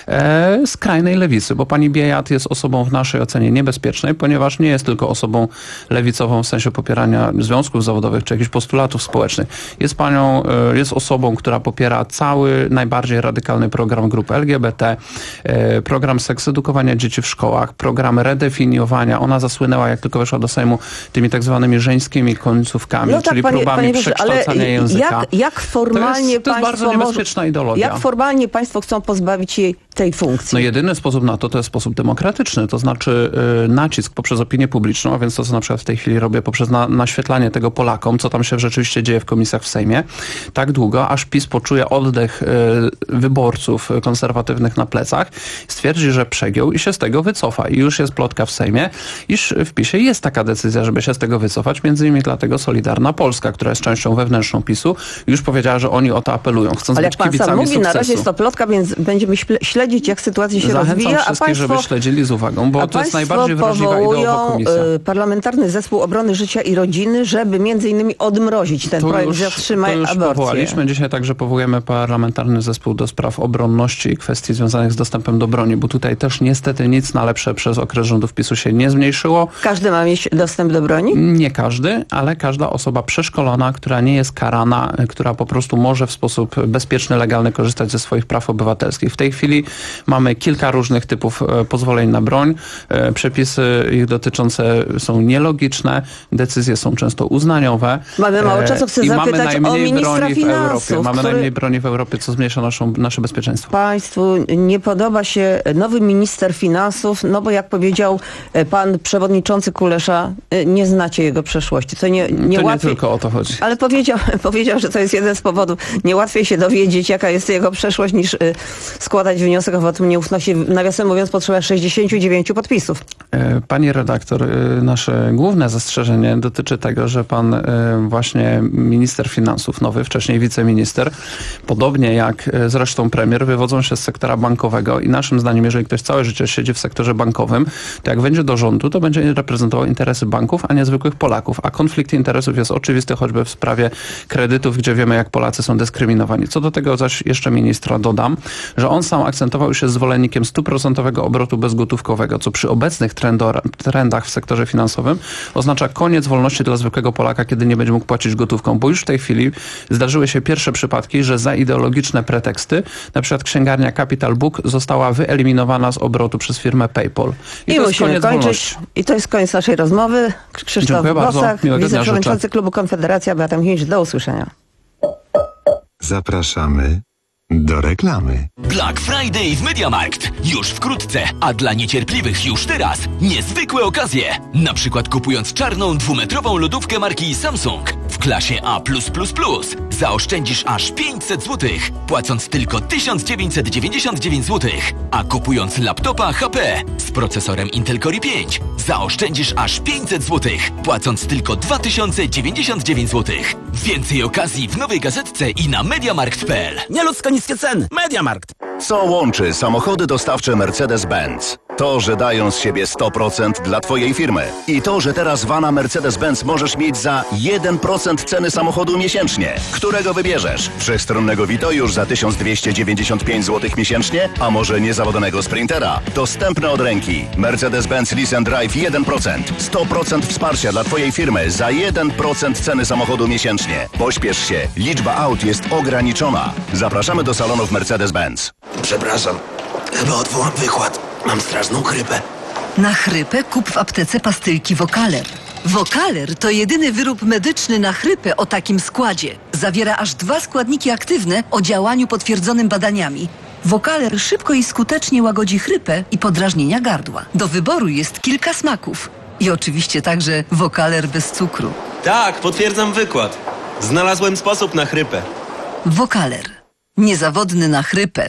e, skrajnej lewicy, bo pani Biejat jest osobą w naszej ocenie niebezpiecznej, ponieważ nie jest tylko osobą lewicową w sensie popierania związków zawodowych czy jakichś postulatów społecznych. Jest panią, e, jest osobą, która popiera cały najbardziej radykalny program grupy L G B T, e, program seksedukowania dzieci w szkołach, program redefiniowania. Ona zasłynęła, jak tylko weszła do Sejmu, tymi tak zwanymi żeńskimi końcówkami, no tak, czyli panie, próbami panie Boże, przekształcania ale języka. Jak, jak formalnie to jest, to jest bardzo niebezpieczna może, ideologia. Jak formalnie państwo chcą pozbawić jej tej funkcji? No jedyny sposób na to, to jest sposób demokratyczny, to znaczy yy, nacisk poprzez opinię publiczną, a więc to, co na przykład w tej chwili robię, poprzez na, naświetlanie tego Polakom, co tam się rzeczywiście dzieje w komisjach w Sejmie, tak długo, aż PiS poczuje oddech yy, wyborców konserwatywnych na plecach, stwierdzi, że przegiął i się z tego wycofa. I już jest plotka w Sejmie, iż w PiSie jest taka decyzja, żeby się z tego wycofać, między innymi dlatego Solidarna Polska, która jest częścią wewnętrzną PiSu, już powiedziała, że oni o to apelują, chcąc Ale być jak pan kibicami sam mówi, sukcesu. na razie jest to plotka, więc będziemy śledzić, jak sytuacja się Zachęcam rozwija. wszystkich, a państwo, żeby śledzili z uwagą, bo to jest najbardziej wrażliwa ideowa komisja. Parlamentarny Zespół Obrony Życia i Rodziny, żeby między innymi odmrozić ten to projekt już, Zatrzymaj to już aborcję. powołaliśmy. Dzisiaj także powołujemy Parlamentarny Zespół do spraw obronności i kwestii związanych z dostępem do broni, bo tutaj też niestety nic na lepsze przez okres rządów PiSu się nie zmniejszyło. Każdy ma mieć dostęp do broni? Nie każdy, ale każda osoba przeszkolona, która nie jest karana, która po prostu może w sposób bezpieczny, legalny korzystać ze swoich praw obywatelskich. W tej chwili mamy kilka różnych typów pozwoleń na broń. Przepisy ich dotyczące są nielogiczne, decyzje są często uznaniowe. Mamy mało czasu, chcę I zapytać mamy o ministra broni finansów. w Europie. Mamy który... najmniej broni w Europie, co zmniejsza naszą, nasze bezpieczeństwo. Państwu nie podoba się nowy minister finansów, no bo jak powiedział pan przewodniczący Kulesza, nie znacie jego przeszłości. Co nie, nie to łatwiej... nie tylko o to chodzi. Ale powiedział, powiedział, że to jest jeden z powodów. Nie łatwiej się dowiedzieć, jaka jest jego przeszłość, niż y, składać wniosek o wotum nieufności. Nawiasem mówiąc, potrzeba sześćdziesięciu dziewięciu podpisów. Pani redaktor, nasze główne zastrzeżenie dotyczy tego, że pan właśnie minister finansów, nowy, wcześniej wiceminister, podobnie jak zresztą premier, wywodzą się z sektora bankowego i naszym zdaniem, jeżeli ktoś całe życie siedzi w sektorze bankowym, to jak wejdzie do rządu, to będzie reprezentował interesy banków, a nie zwykłych Polaków. A konflikt interesów jest oczywisty choćby w sprawie kredytów, gdzie wiemy, jak Polacy są dyskryminowani. Co do tego zaś jeszcze ministra dodam, że on sam akcentował się zwolennikiem stuprocentowego obrotu bezgotówkowego, co przy obecnych trendor, trendach w sektorze finansowym oznacza koniec wolności dla zwykłego Polaka, kiedy nie będzie mógł płacić gotówką, bo już w tej chwili zdarzyły się pierwsze przypadki, że za ideologiczne preteksty, na przykład księgarnia Capital Book została wyeliminowana z obrotu przez firmę PayPal. I, I to musimy jest koniec kończyć. wolności. I to jest koniec naszej rozmowy. Krzysztof Bosak, wiceprzewodniczący klubu Konfederacja, Beata Michnicz. Do usłyszenia. Zapraszamy do reklamy. Black Friday w MediaMarkt. Już wkrótce, a dla niecierpliwych już teraz niezwykłe okazje. Na przykład kupując czarną dwumetrową lodówkę marki Samsung w klasie A plus plus plus zaoszczędzisz aż pięćset złotych, płacąc tylko tysiąc dziewięćset dziewięćdziesiąt dziewięć złotych. A kupując laptopa H P z procesorem Intel Core i pięć zaoszczędzisz aż pięćset złotych, płacąc tylko dwa tysiące dziewięćdziesiąt dziewięć złotych. Więcej okazji w nowej gazetce i na mediamarkt kropka p l. Nieludzko niskie ceny. MediaMarkt. Co łączy samochody dostawcze Mercedes-Benz? To, że dają z siebie sto procent dla Twojej firmy. I to, że teraz vana Mercedes-Benz możesz mieć za jeden procent ceny samochodu miesięcznie. Którego wybierzesz? Wszechstronnego Vito już za tysiąc dwieście dziewięćdziesiąt pięć złotych miesięcznie? A może niezawodnego Sprintera? Dostępne od ręki. Mercedes-Benz Lease and Drive jeden procent. sto procent wsparcia dla Twojej firmy za jeden procent ceny samochodu miesięcznie. Pośpiesz się. Liczba aut jest ograniczona. Zapraszamy do salonów Mercedes-Benz. Przepraszam, chyba odwołam wykład. Mam straszną chrypę. Na chrypę kup w aptece pastylki Wokaler. Wokaler to jedyny wyrób medyczny na chrypę o takim składzie. Zawiera aż dwa składniki aktywne o działaniu potwierdzonym badaniami. Wokaler szybko i skutecznie łagodzi chrypę i podrażnienia gardła. Do wyboru jest kilka smaków. I oczywiście także Wokaler bez cukru. Tak, potwierdzam wykład. Znalazłem sposób na chrypę. Wokaler. Niezawodny na chrypę.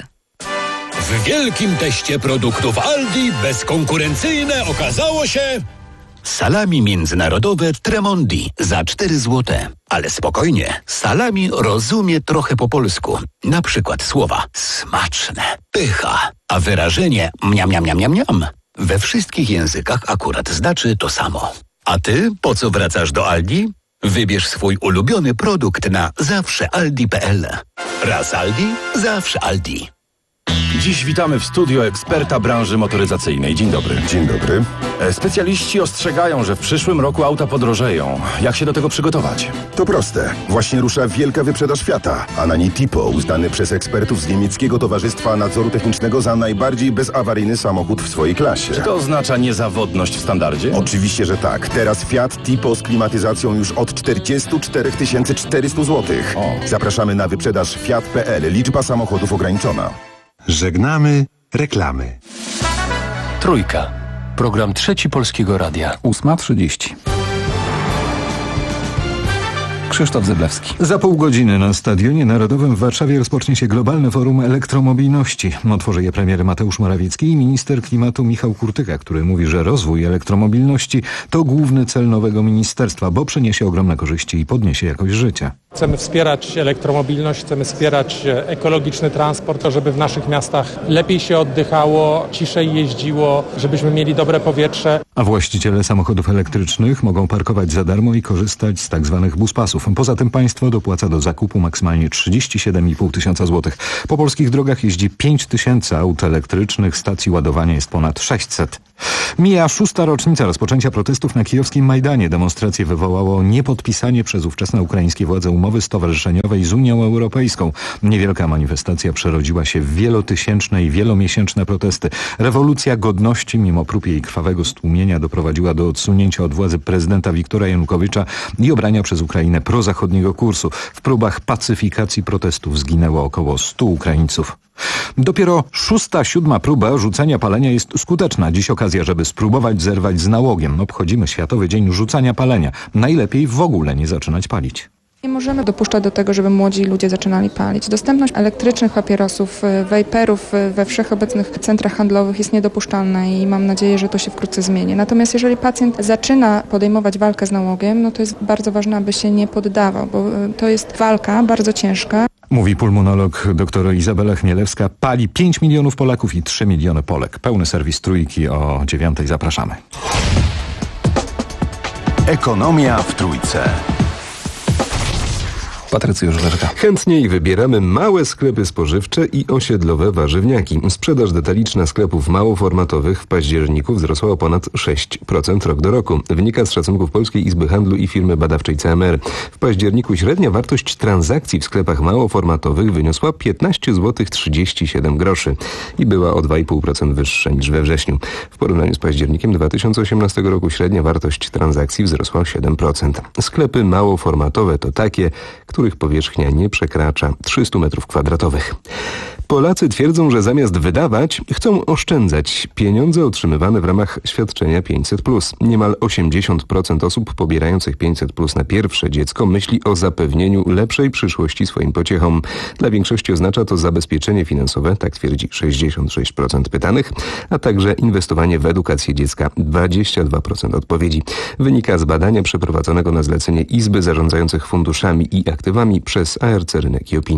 W wielkim teście produktów Aldi bezkonkurencyjne okazało się... Salami międzynarodowe Tremondi za cztery złote. Ale spokojnie, salami rozumie trochę po polsku. Na przykład słowa smaczne, pycha, a wyrażenie mniam, mniam, mniam, mniam, mniam. We wszystkich językach akurat znaczy to samo. A ty po co wracasz do Aldi? Wybierz swój ulubiony produkt na zawsze aldi kropka p l. Raz Aldi, zawsze Aldi. Dziś witamy w studio eksperta branży motoryzacyjnej. Dzień dobry. Dzień dobry. Specjaliści ostrzegają, że w przyszłym roku auta podrożeją. Jak się do tego przygotować? To proste. Właśnie rusza wielka wyprzedaż Fiata, a na niej Tipo, uznany przez ekspertów z niemieckiego Towarzystwa Nadzoru Technicznego za najbardziej bezawaryjny samochód w swojej klasie. Czy to oznacza niezawodność w standardzie? Oczywiście, że tak. Teraz Fiat Tipo z klimatyzacją już od czterdzieści cztery tysiące czterysta złotych. Zapraszamy na wyprzedaż fiat kropka p l. Liczba samochodów ograniczona. Żegnamy reklamy. Trójka. Program Trzeci Polskiego Radia. ósma trzydzieści. Krzysztof Zyblewski. Za pół godziny na Stadionie Narodowym w Warszawie rozpocznie się globalne forum elektromobilności. Otworzy je premier Mateusz Morawiecki i minister klimatu Michał Kurtyka, który mówi, że rozwój elektromobilności to główny cel nowego ministerstwa, bo przyniesie ogromne korzyści i podniesie jakość życia. Chcemy wspierać elektromobilność, chcemy wspierać ekologiczny transport, to żeby w naszych miastach lepiej się oddychało, ciszej jeździło, żebyśmy mieli dobre powietrze. A właściciele samochodów elektrycznych mogą parkować za darmo i korzystać z tak zwanych buspasów. Poza tym państwo dopłaca do zakupu maksymalnie trzydzieści siedem i pół tysiąca złotych. Po polskich drogach jeździ pięć tysięcy aut elektrycznych, stacji ładowania jest ponad sześćset. Mija szósta rocznica rozpoczęcia protestów na kijowskim Majdanie. Demonstracje wywołało niepodpisanie przez ówczesne ukraińskie władze umowy stowarzyszeniowej z Unią Europejską. Niewielka manifestacja przerodziła się w wielotysięczne i wielomiesięczne protesty. Rewolucja godności, mimo prób jej krwawego stłumienia, doprowadziła do odsunięcia od władzy prezydenta Wiktora Janukowycza i obrania przez Ukrainę prozachodniego kursu. W próbach pacyfikacji protestów zginęło około stu Ukraińców. Dopiero szósta, siódma próba rzucania palenia jest skuteczna. Dziś okazja, żeby spróbować zerwać z nałogiem. Obchodzimy Światowy Dzień Rzucania Palenia. Najlepiej w ogóle nie zaczynać palić. Nie możemy dopuszczać do tego, żeby młodzi ludzie zaczynali palić. Dostępność elektrycznych papierosów, wejperów we wszechobecnych centrach handlowych jest niedopuszczalna i mam nadzieję, że to się wkrótce zmieni. Natomiast jeżeli pacjent zaczyna podejmować walkę z nałogiem, no to jest bardzo ważne, aby się nie poddawał, bo to jest walka bardzo ciężka. Mówi pulmonolog dr Izabela Chmielewska. Pali pięć milionów Polaków i trzy miliony Polek. Pełny serwis Trójki o dziewiątej. Zapraszamy. Ekonomia w Trójce. Patrycjusz Werka. Chętniej wybieramy małe sklepy spożywcze i osiedlowe warzywniaki. Sprzedaż detaliczna sklepów małoformatowych w październiku wzrosła o ponad sześć procent rok do roku. Wynika z szacunków Polskiej Izby Handlu i firmy badawczej C M R. W październiku średnia wartość transakcji w sklepach małoformatowych wyniosła piętnaście złotych trzydzieści siedem groszy i była o dwa i pół procent wyższa niż we wrześniu. W porównaniu z październikiem dwa tysiące osiemnastego roku średnia wartość transakcji wzrosła o siedem procent. Sklepy małoformatowe to takie, których powierzchnia nie przekracza trzystu metrów kwadratowych. Polacy twierdzą, że zamiast wydawać, chcą oszczędzać pieniądze otrzymywane w ramach świadczenia pięćset plus. Niemal osiemdziesiąt procent osób pobierających pięćset plus na pierwsze dziecko myśli o zapewnieniu lepszej przyszłości swoim pociechom. Dla większości oznacza to zabezpieczenie finansowe, tak twierdzi sześćdziesiąt sześć procent pytanych, a także inwestowanie w edukację dziecka, dwadzieścia dwa procent odpowiedzi. Wynika z badania przeprowadzonego na zlecenie Izby Zarządzających Funduszami i Aktywami przez A R C Rynek i Opinia.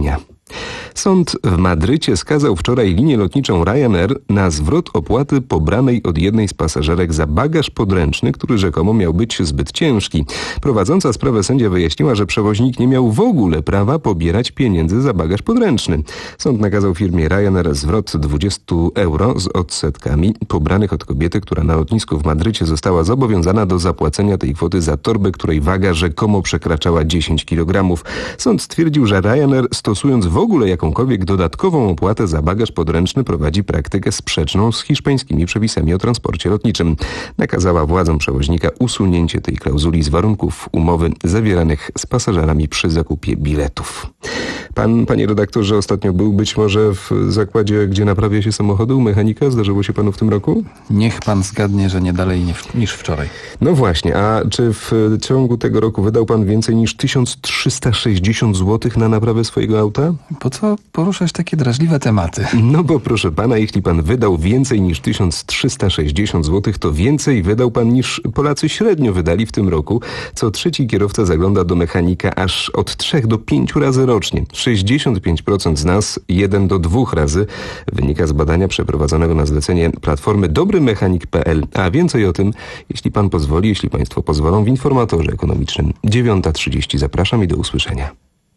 Sąd w Madrycie skazał wczoraj linię lotniczą Ryanair na zwrot opłaty pobranej od jednej z pasażerek za bagaż podręczny, który rzekomo miał być zbyt ciężki. Prowadząca sprawę sędzia wyjaśniła, że przewoźnik nie miał w ogóle prawa pobierać pieniędzy za bagaż podręczny. Sąd nakazał firmie Ryanair zwrot dwadzieścia euro z odsetkami pobranych od kobiety, która na lotnisku w Madrycie została zobowiązana do zapłacenia tej kwoty za torbę, której waga rzekomo przekraczała dziesięć kilogramów. Sąd stwierdził, że Ryanair, stosując w ogóle jakąkolwiek dodatkową opłatę za bagaż podręczny, prowadzi praktykę sprzeczną z hiszpańskimi przepisami o transporcie lotniczym. Nakazała władzom przewoźnika usunięcie tej klauzuli z warunków umowy zawieranych z pasażerami przy zakupie biletów. Pan, panie redaktorze, ostatnio był być może w zakładzie, gdzie naprawia się samochody u mechanika? Zdarzyło się panu w tym roku? Niech pan zgadnie, że nie dalej niż wczoraj. No właśnie, a czy w ciągu tego roku wydał pan więcej niż tysiąc trzysta sześćdziesiąt złotych na naprawę swojego auta? Po co poruszać takie drażliwe tematy? No bo proszę pana, jeśli pan wydał więcej niż tysiąc trzysta sześćdziesiąt złotych, to więcej wydał pan niż Polacy średnio wydali w tym roku. Co trzeci kierowca zagląda do mechanika aż od trzech do pięciu razy rocznie. sześćdziesiąt pięć procent z nas jeden do dwóch razy, wynika z badania przeprowadzonego na zlecenie platformy dobry mechanik kropka p l. A więcej o tym, jeśli pan pozwoli, jeśli państwo pozwolą, w informatorze ekonomicznym. dziewiąta trzydzieści. Zapraszam i do usłyszenia.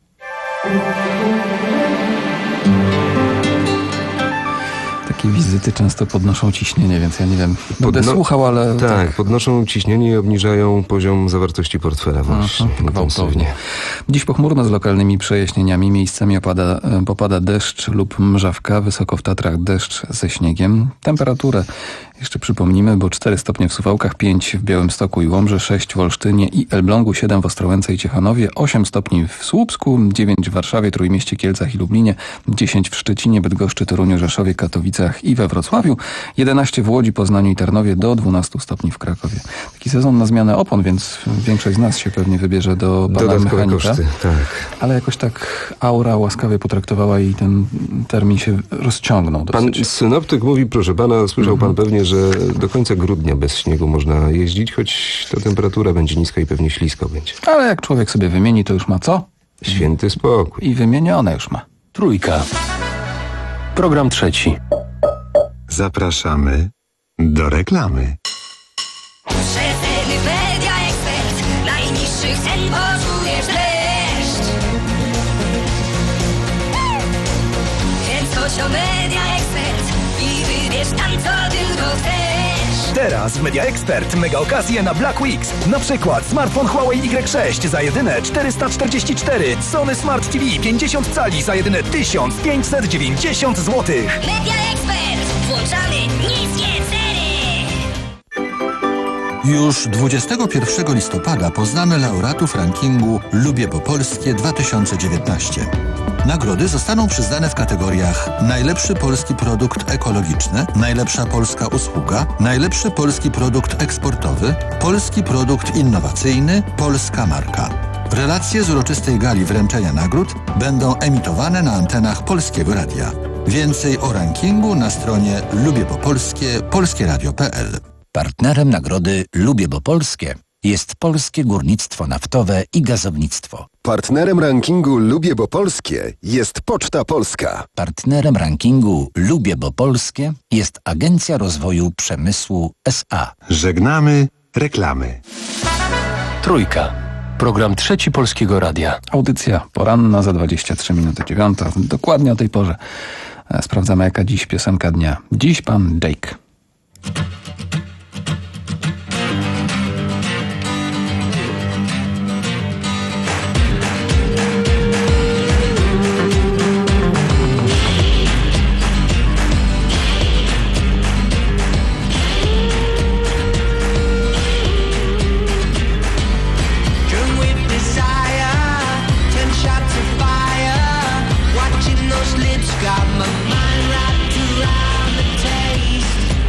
Takie wizyty często podnoszą ciśnienie, więc ja nie wiem, będę Podno- słuchał, ale... Tak, tak, podnoszą ciśnienie i obniżają poziom zawartości portfela właśnie. Aha, gwałtownie. Dziś pochmurno z lokalnymi przejaśnieniami. Miejscami opada, popada deszcz lub mrzawka. Wysoko w Tatrach deszcz ze śniegiem. Temperaturę jeszcze przypomnimy, bo cztery stopnie w Suwałkach, pięć w Białymstoku i Łomży, sześć w Olsztynie i Elblągu, siedem w Ostrołęce i Ciechanowie, osiem stopni w Słupsku, dziewięć w Warszawie, Trójmieście, Kielcach i Lublinie, dziesięć w Szczecinie, Bydgoszczy, Toruniu, Rzeszowie, Katowicach i we Wrocławiu, jedenaście w Łodzi, Poznaniu i Tarnowie, do dwunastu stopni w Krakowie. Taki sezon na zmianę opon, więc większość z nas się pewnie wybierze do pana mechanika. Koszty, tak. Ale jakoś tak aura łaskawie potraktowała i ten termin się rozciągnął dosyć. Pan synoptyk mówi, proszę pana, słyszał pan pewnie, że do końca grudnia bez śniegu można jeździć, choć ta temperatura będzie niska i pewnie ślisko będzie. Ale jak człowiek sobie wymieni, to już ma co? Święty spokój. I wymienione już ma. Trójka. Program trzeci. Zapraszamy do reklamy. Przeceny Media Expert. Najniższych cen poczujesz deszcz. Więc chodź o Media Expert i wybierz tam, co tylko chcesz. Teraz w Media Expert mega okazje na Black Weeks. Na przykład smartfon Huawei Y sześć za jedyne czterysta czterdzieści cztery, Sony Smart T V pięćdziesiąt cali za jedyne tysiąc pięćset dziewięćdziesiąt złotych. Media Expert. Włączamy niskie ceny. Już dwudziestego pierwszego listopada poznamy laureatów rankingu Lubię po Polskie dwa tysiące dziewiętnaście. Nagrody zostaną przyznane w kategoriach najlepszy polski produkt ekologiczny, najlepsza polska usługa, najlepszy polski produkt eksportowy, polski produkt innowacyjny, polska marka. Relacje z uroczystej gali wręczenia nagród będą emitowane na antenach Polskiego Radia. Więcej o rankingu na stronie lubię po polskie polskie radio kropka p l. Partnerem nagrody Lubię bo Polskie jest Polskie Górnictwo Naftowe i Gazownictwo. Partnerem rankingu Lubię bo Polskie jest Poczta Polska. Partnerem rankingu Lubię bo Polskie jest Agencja Rozwoju Przemysłu S A. Żegnamy reklamy. Trójka. Program trzeci Polskiego Radia. Audycja poranna za dwadzieścia trzy minuty dziewiąta. Dokładnie o tej porze sprawdzamy, jaka dziś piosenka dnia. Dziś pan Jake. Got my mind wrapped around the taste.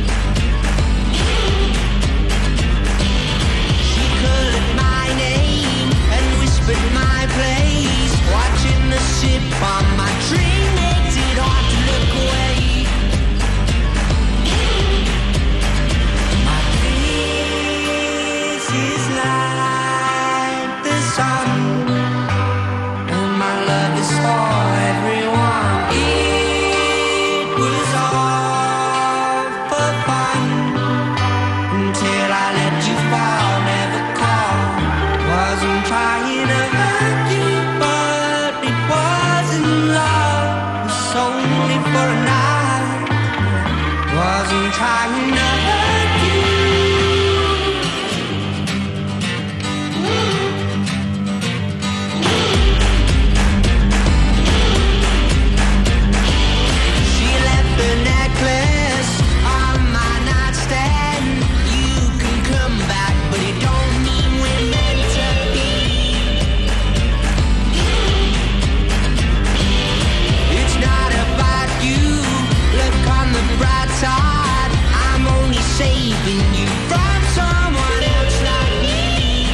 for a night. Wasn't trying to hurt you. She left the necklace on my nightstand. You can come back, but it don't mean we're meant to be. It's not about you. Look on the bright side. I'm only saving you from someone else like me.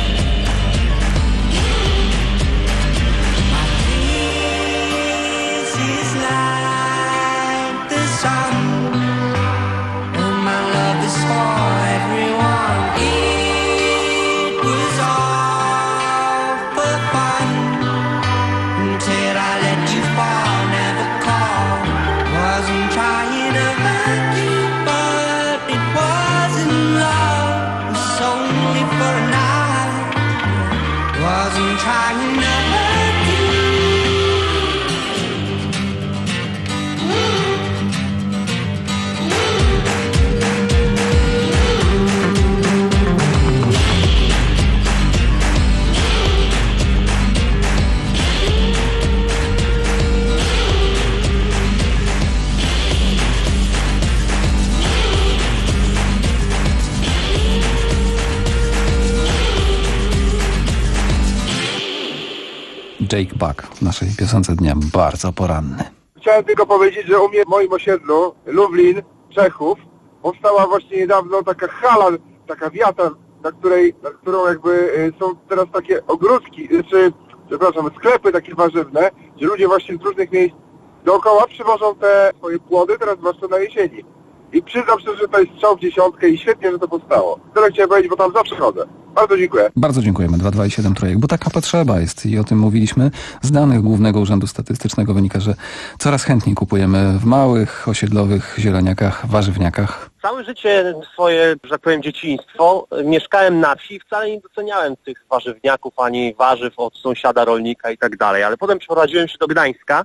My kiss is like the sun, and my love is for everyone. It was all for fun until I let you fall, never call. Wasn't trying to hurt you, but it wasn't love. It was only for a night. Wasn't trying to hurt you. Jake Buck w naszej piosence dnia, bardzo poranny. Chciałem tylko powiedzieć, że u mnie w moim osiedlu, Lublin, Czechów, powstała właśnie niedawno taka hala, taka wiata, na której, na którą jakby y, są teraz takie ogródki, czy, przepraszam, sklepy takie warzywne, gdzie ludzie właśnie z różnych miejsc dookoła przywożą te swoje płody, teraz zwłaszcza na jesieni. I przyznam się, że to jest strzał w dziesiątkę i świetnie, że to powstało. Tyle chciałem powiedzieć, bo tam zawsze chodzę. Bardzo dziękuję. Bardzo dziękujemy. dwa dwa i siedem trójek, bo taka potrzeba jest i o tym mówiliśmy. Z danych Głównego Urzędu Statystycznego wynika, że coraz chętniej kupujemy w małych, osiedlowych zieleniakach, warzywniakach. Całe życie swoje, że tak powiem, dzieciństwo mieszkałem na wsi i wcale nie doceniałem tych warzywniaków ani warzyw od sąsiada rolnika i tak dalej. Ale potem przeprowadziłem się do Gdańska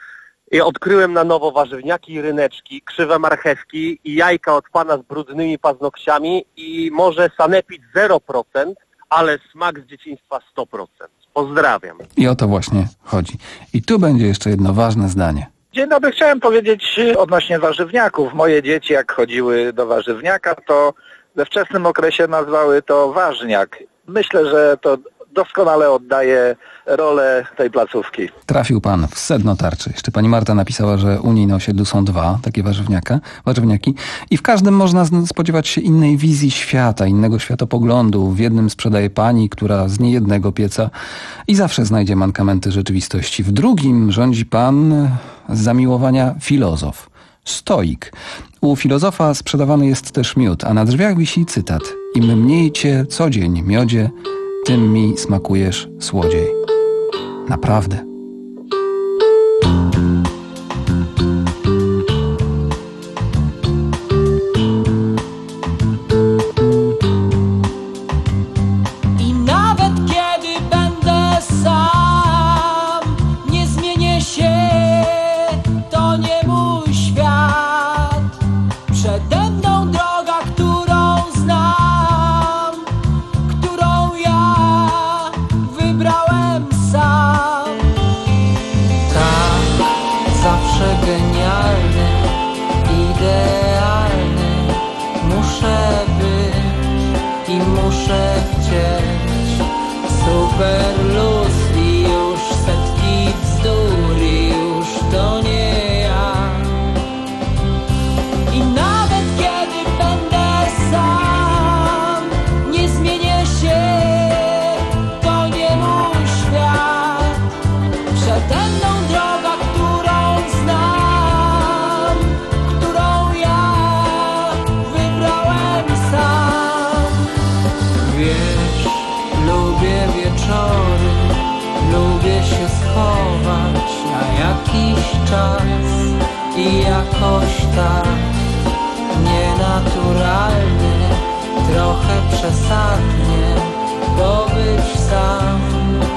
i odkryłem na nowo warzywniaki, ryneczki, krzywe marchewki i jajka od pana z brudnymi paznokciami i może sanepid zero procent, ale smak z dzieciństwa sto procent. Pozdrawiam. I o to właśnie chodzi. I tu będzie jeszcze jedno ważne zdanie. Dzień dobry, chciałem powiedzieć odnośnie warzywniaków. Moje dzieci jak chodziły do warzywniaka, to we wczesnym okresie nazwały to ważniak. Myślę, że to doskonale oddaje rolę tej placówki. Trafił pan w sedno tarczy. Jeszcze pani Marta napisała, że u niej na osiedlu są dwa takie warzywniaka, warzywniaki i w każdym można spodziewać się innej wizji świata, innego światopoglądu. W jednym sprzedaje pani, która z niejednego pieca i zawsze znajdzie mankamenty rzeczywistości. W drugim rządzi pan z zamiłowania filozof, stoik. U filozofa sprzedawany jest też miód, a na drzwiach wisi cytat: im mniej cię co dzień miodzie, tym mi smakujesz słodziej. Naprawdę. I nawet kiedy będę sam, nie zmienię się, to nie mój świat. Przede mną droga, którą znam, którą ja wybrałem sam. Tak, zawsze genialny, idealny muszę być i muszę chcieć. Super luz i już setki bzdur i już to nie ja. I nawet kiedy będę sam, nie zmienię się, to nie mój świat. Przede mną droga, którą znam, którą ja wybrałem sam. Wiesz, lubię wieczory, lubię się schować na jakiś czas i jakoś tak nienaturalnie, trochę przesadnie pobyć sam,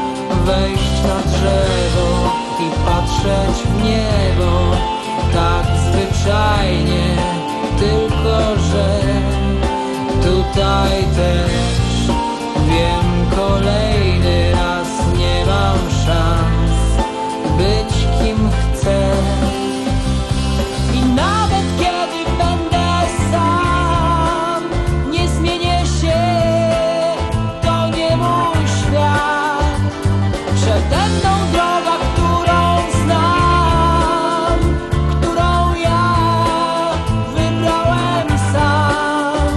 wejść na drzewo i patrzeć w niebo, tak tutaj też wiem, kolejny raz nie mam szans być kim chcę. I nawet kiedy będę sam, nie zmienię się, to nie mój świat. Przede mną droga, którą znam, którą ja wybrałem sam.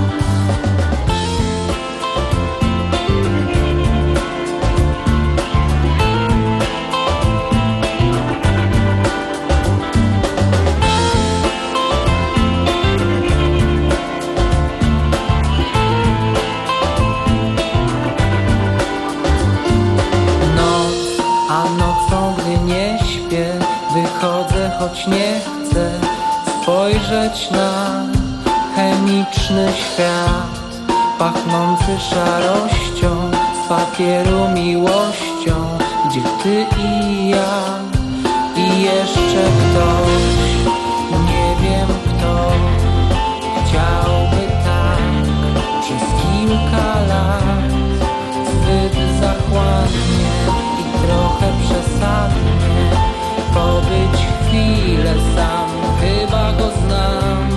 Noc, a nocą, gdy nie śpię, wychodzę, choć nie chcę spojrzeć na chemiczny świat, pachnący szarością, z papieru miłością, gdzie ty i ja i jeszcze ktoś, nie wiem kto, chciałby tak przez kilka lat, zbyt zachłannie i trochę przesadnie, pobyć chwilę sam, chyba go znam.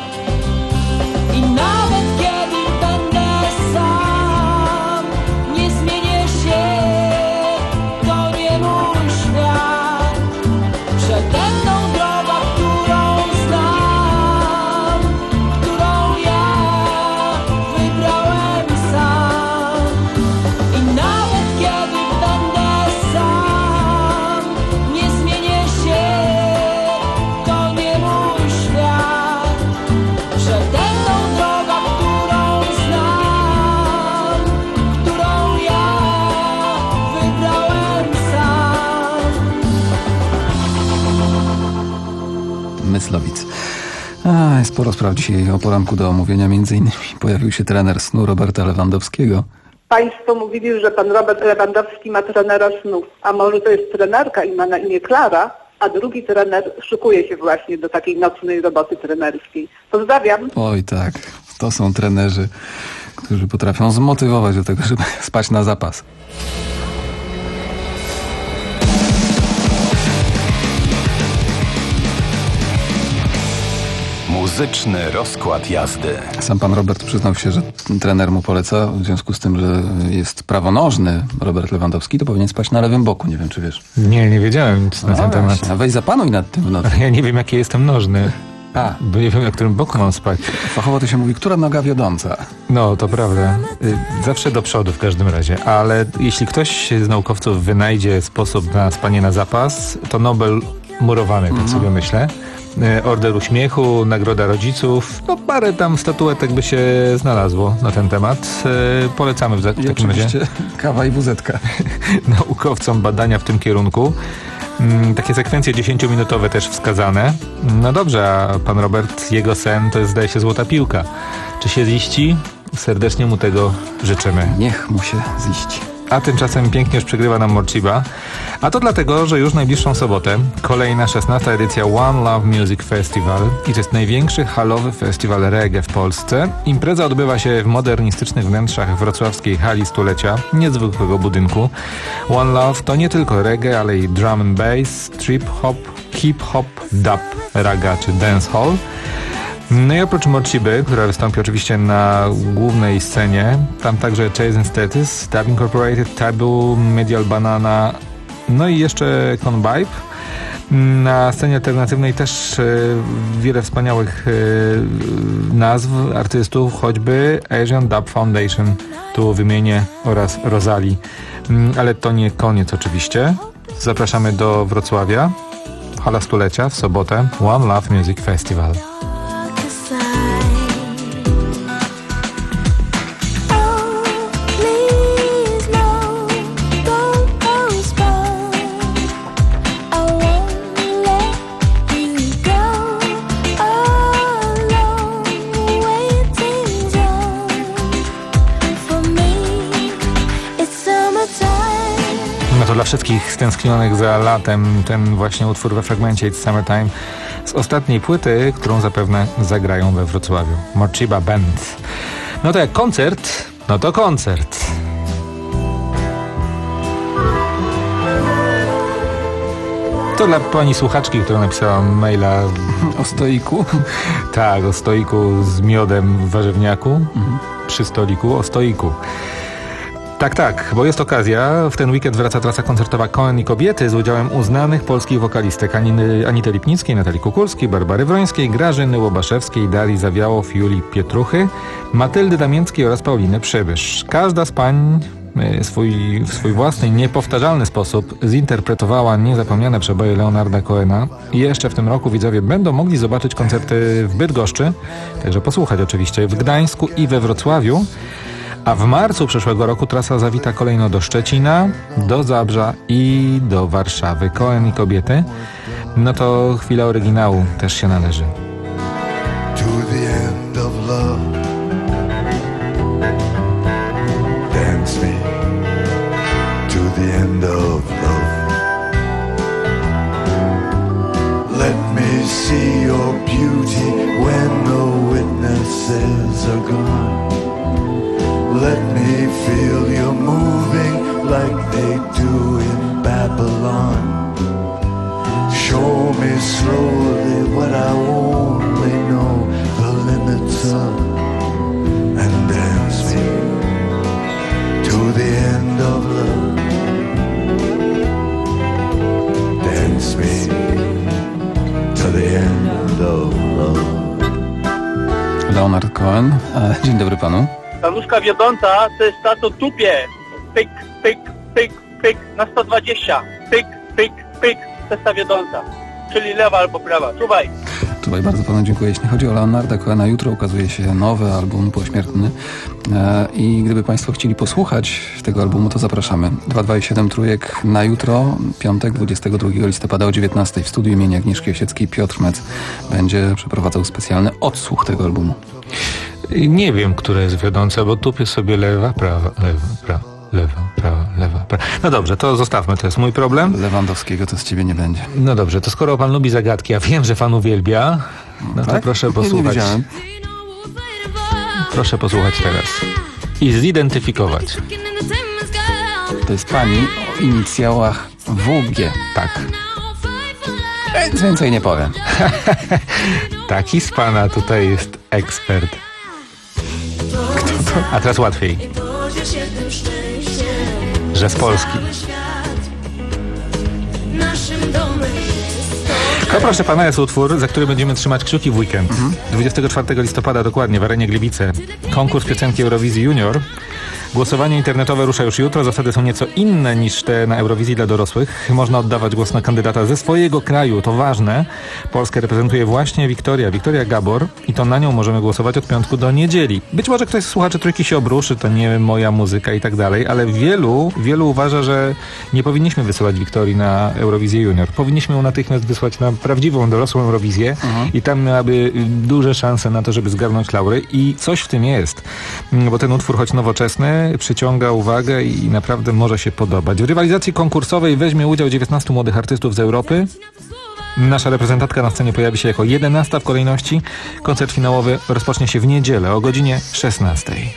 I nawet kiedy będę sam, nie zmienię się, to nie mój świat. Przede mną droga, którą znam, którą ja wybrałem sam. I nawet kiedy będę sam, nie zmienię się, to nie mój świat. Przede mną droga, którą znam, którą ja wybrałem sam. Myslowic. A, sporo spraw dzisiaj o poranku do omówienia. Między innymi pojawił się trener snu Roberta Lewandowskiego. Państwo mówili, że pan Robert Lewandowski ma trenera snów, a może to jest trenerka i ma na imię Klara, a drugi trener szykuje się właśnie do takiej nocnej roboty trenerskiej. Pozdrawiam. Oj tak, to są trenerzy, którzy potrafią zmotywować do tego, żeby spać na zapas. Muzyczny rozkład jazdy. Sam pan Robert przyznał się, że trener mu poleca, w związku z tym, że jest prawonożny Robert Lewandowski, to powinien spać na lewym boku. Nie wiem, czy wiesz. Nie, nie wiedziałem nic na No ten temat. właśnie, a weź zapanuj nad tym w nocy. Ja nie wiem, jaki jestem nożny. A. Bo nie wiem, na którym boku mam spać. Fachowo to się mówi, która noga wiodąca. No, to prawda. Y, Zawsze do przodu w każdym razie. Ale jeśli ktoś z naukowców wynajdzie sposób na spanie na zapas, to Nobel murowany, tak Mhm. sobie myślę. Y, Order Uśmiechu, Nagroda Rodziców. No parę tam statuetek by się znalazło na ten temat. Y, Polecamy w, za- w I takim razie oczywiście kawa i wuzetka. naukowcom badania w tym kierunku. Mm, Takie sekwencje dziesięciominutowe też wskazane. No dobrze, a pan Robert, jego sen to jest, zdaje się, złota piłka. Czy się ziści? Serdecznie mu tego życzymy. Niech mu się ziści. A tymczasem pięknie już przegrywa nam Morciba. A to dlatego, że już najbliższą sobotę kolejna szesnasta edycja One Love Music Festival i to jest największy halowy festiwal reggae w Polsce. Impreza odbywa się w modernistycznych wnętrzach wrocławskiej hali stulecia, niezwykłego budynku. One Love to nie tylko reggae, ale i drum and bass, trip hop, hip hop, dub, raga czy dancehall. No i oprócz Morciby, która wystąpi oczywiście na głównej scenie, tam także Chase and Status, Dub Incorporated, Taboo, Medial Banana, no i jeszcze Convibe. Na scenie alternatywnej też y, wiele wspaniałych y, nazw artystów, choćby Asian Dub Foundation, tu wymienię, oraz Rosalie. Mm, ale to nie koniec oczywiście. Zapraszamy do Wrocławia, hala stulecia w sobotę, One Love Music Festival. To dla wszystkich stęsknionych za latem ten właśnie utwór we fragmencie It's Summertime z ostatniej płyty, którą zapewne zagrają we Wrocławiu. Morciba Band. No to jak koncert, no to koncert. To dla pani słuchaczki, która napisała maila o stoiku. Tak, o stoiku z miodem w warzywniaku. Mhm. Przy stoliku o stoiku. Tak, tak, bo jest okazja. W ten weekend wraca trasa koncertowa Koen i kobiety z udziałem uznanych polskich wokalistek Aniny, Anity Lipnickiej, Natalii Kukulskiej, Barbary Wrońskiej, Grażyny Łobaszewskiej, Darii Zawiałow, Julii Pietruchy, Matyldy Damięckiej oraz Pauliny Przybysz. Każda z pań swój, w swój własny, niepowtarzalny sposób zinterpretowała niezapomniane przeboje Leonarda Cohena. I jeszcze w tym roku widzowie będą mogli zobaczyć koncerty w Bydgoszczy, także posłuchać oczywiście w Gdańsku i we Wrocławiu. A w marcu przyszłego roku trasa zawita kolejno do Szczecina, do Zabrza i do Warszawy. Koen i kobiety. No to chwila oryginału też się należy. To the end of love, dance me to the end of love. Let me see your beauty when the witnesses are gone. Let me feel you moving like they do in Babylon. Show me slowly what I only know the limits of, and dance me to the end of love. Dance me to the end of love. Leonard Cohen. Dzień dobry panu. Ta nóżka wiodąca to jest ta, co tupie. Pyk, pyk, pyk, pyk na sto dwadzieścia. Pyk, pyk, pyk. To jest ta wiodąca. Czyli lewa albo prawa. Czuwaj. Czuwaj, bardzo panu dziękuję. Jeśli chodzi o Leonarda Cohena, jutro ukazuje się nowy album pośmiertny. E, I gdyby państwo chcieli posłuchać tego albumu, to zapraszamy. dwa dwa siedem trójek na jutro, piątek, dwudziestego drugiego listopada o dziewiętnastej w studiu imienia Agnieszki Osieckiej. Piotr Mec będzie przeprowadzał specjalny odsłuch tego albumu. Nie wiem, które jest wiodące, bo tupię sobie lewa, prawa, lewa, prawa, lewa, prawa, lewa, prawa. No dobrze, to zostawmy, to jest mój problem. Lewandowskiego to z ciebie nie będzie. No dobrze, to skoro pan lubi zagadki, a wiem, że pan uwielbia, no to tak? proszę posłuchać. Ja nie proszę posłuchać teraz. I zidentyfikować. To jest pani o inicjałach W G. Tak. Nic więcej nie powiem. Taki z pana tutaj jest ekspert. A teraz łatwiej. Że z Polski. To proszę pana jest utwór, za który będziemy trzymać kciuki w weekend. Mhm. dwudziestego czwartego listopada dokładnie w Arenie Gliwice. Konkurs piosenki Eurowizji Junior. Głosowanie internetowe rusza już jutro. Zasady są nieco inne niż te na Eurowizji dla dorosłych. Można oddawać głos na kandydata ze swojego kraju. To ważne. Polskę reprezentuje właśnie Wiktoria. Wiktoria Gabor. I to na nią możemy głosować od piątku do niedzieli. Być może ktoś z słuchaczy trójki się obruszy. To nie moja muzyka i tak dalej. Ale wielu, wielu uważa, że nie powinniśmy wysyłać Wiktorii na Eurowizję Junior. Powinniśmy ją natychmiast wysłać na prawdziwą, dorosłą Eurowizję. Mhm. I tam miałaby duże szanse na to, żeby zgarnąć laury. I coś w tym jest. Bo ten utwór, choć nowoczesny, przyciąga uwagę i naprawdę może się podobać. W rywalizacji konkursowej weźmie udział dziewiętnastu młodych artystów z Europy. Nasza reprezentantka na scenie pojawi się jako jedenasta w kolejności. Koncert finałowy rozpocznie się w niedzielę o godzinie szesnastej.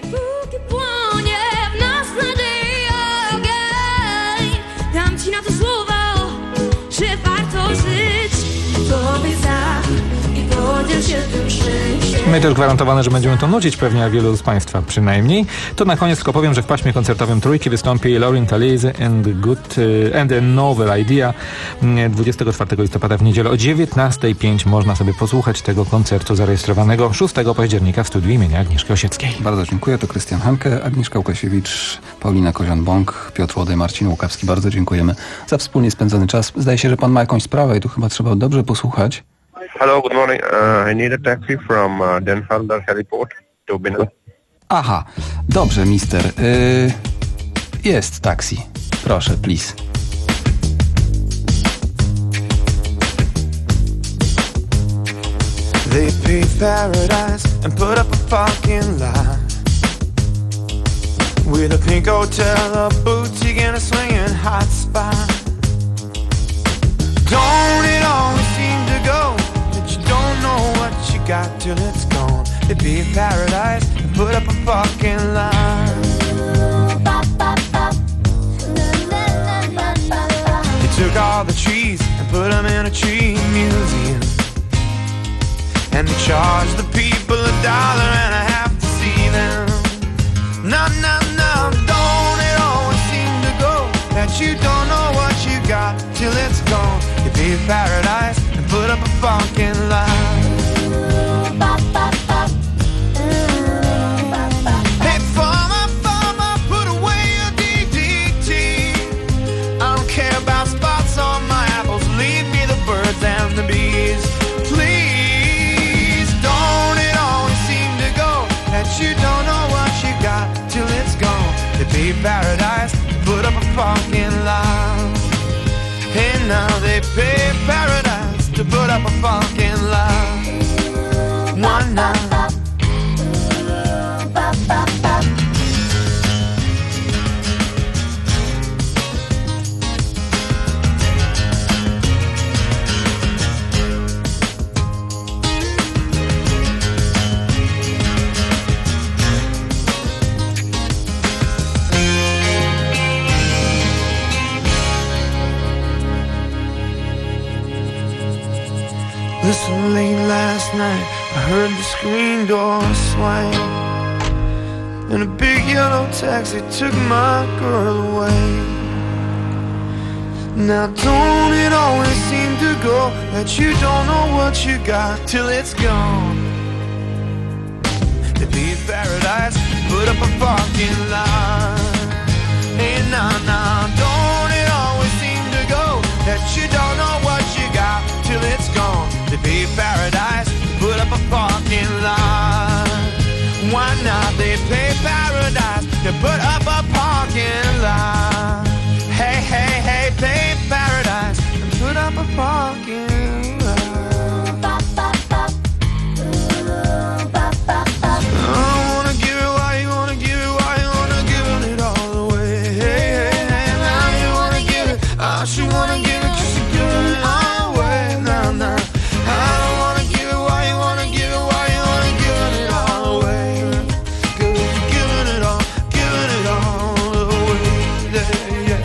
Dam ci na to słowo, że warto żyć. Tobie za i podziel się tym szczęściem. My też gwarantowane, że będziemy to nudzić pewnie, a wielu z państwa przynajmniej. To na koniec tylko powiem, że w paśmie koncertowym trójki wystąpi Lauren Talese and, good, uh, and a Novel Idea. dwudziestego czwartego listopada w niedzielę o dziewiętnastej pięć można sobie posłuchać tego koncertu zarejestrowanego szóstego października w studiu imienia Agnieszki Osieckiej. Bardzo dziękuję. To Krystian Hanke, Agnieszka Łukasiewicz, Paulina Kozian-Bąk, Piotr Łodej, Marcin Łukawski. Bardzo dziękujemy za wspólnie spędzony czas. Zdaje się, że pan ma jakąś sprawę i tu chyba trzeba dobrze posłuchać. Hello, good morning. Uh, I need a taxi from uh, Den Helder Heliport to Binel. Aha, dobrze, mister. Yy, jest taksi. Proszę, please. They paved paradise and put up a parking lot with a pink hotel, a boutique and a swinging hot spot. Don't it always seem to go that you don't know what you got till it's gone? It'd be a paradise to put up a fucking line. They took all the trees and put them in a tree museum, and they charged the people a dollar and a half to see them. No, no, no, don't it always seem to go that you don't know what you got till it's gone. It'd be a paradise and put up a fucking line. Hey, farmer, farmer, put away your D D T. I don't care about spots on my apples, leave me the birds and the bees. Please, don't it always seem to go that you don't know what you got till it's gone. It'd be paradise, put up a fucking line. Hey, now they pay paradise to put up a fucking line. One night. Listen, late last night I heard the screen door swing, and a big yellow taxi took my girl away. Now don't it always seem to go that you don't know what you got till it's gone. It'd be paradise, put up a fucking line. Hey, nah, nah, don't it always seem to go that you don't know what you got till it's gone. It'd be paradise, put up a parking lot. Why not? They pay paradise to put up a parking lot. Hey, hey, hey, pay paradise and put up a parking lot. I don't wanna give it, why you wanna give it, why you wanna give it all away. Hey, hey, hey, now you wanna give it, I should wanna give it, cause you're giving it all away. Nah, nah. I don't wanna give it, why you wanna give it, why you wanna give it all away. Cause you're giving it all, giving it all away. Yeah, yeah.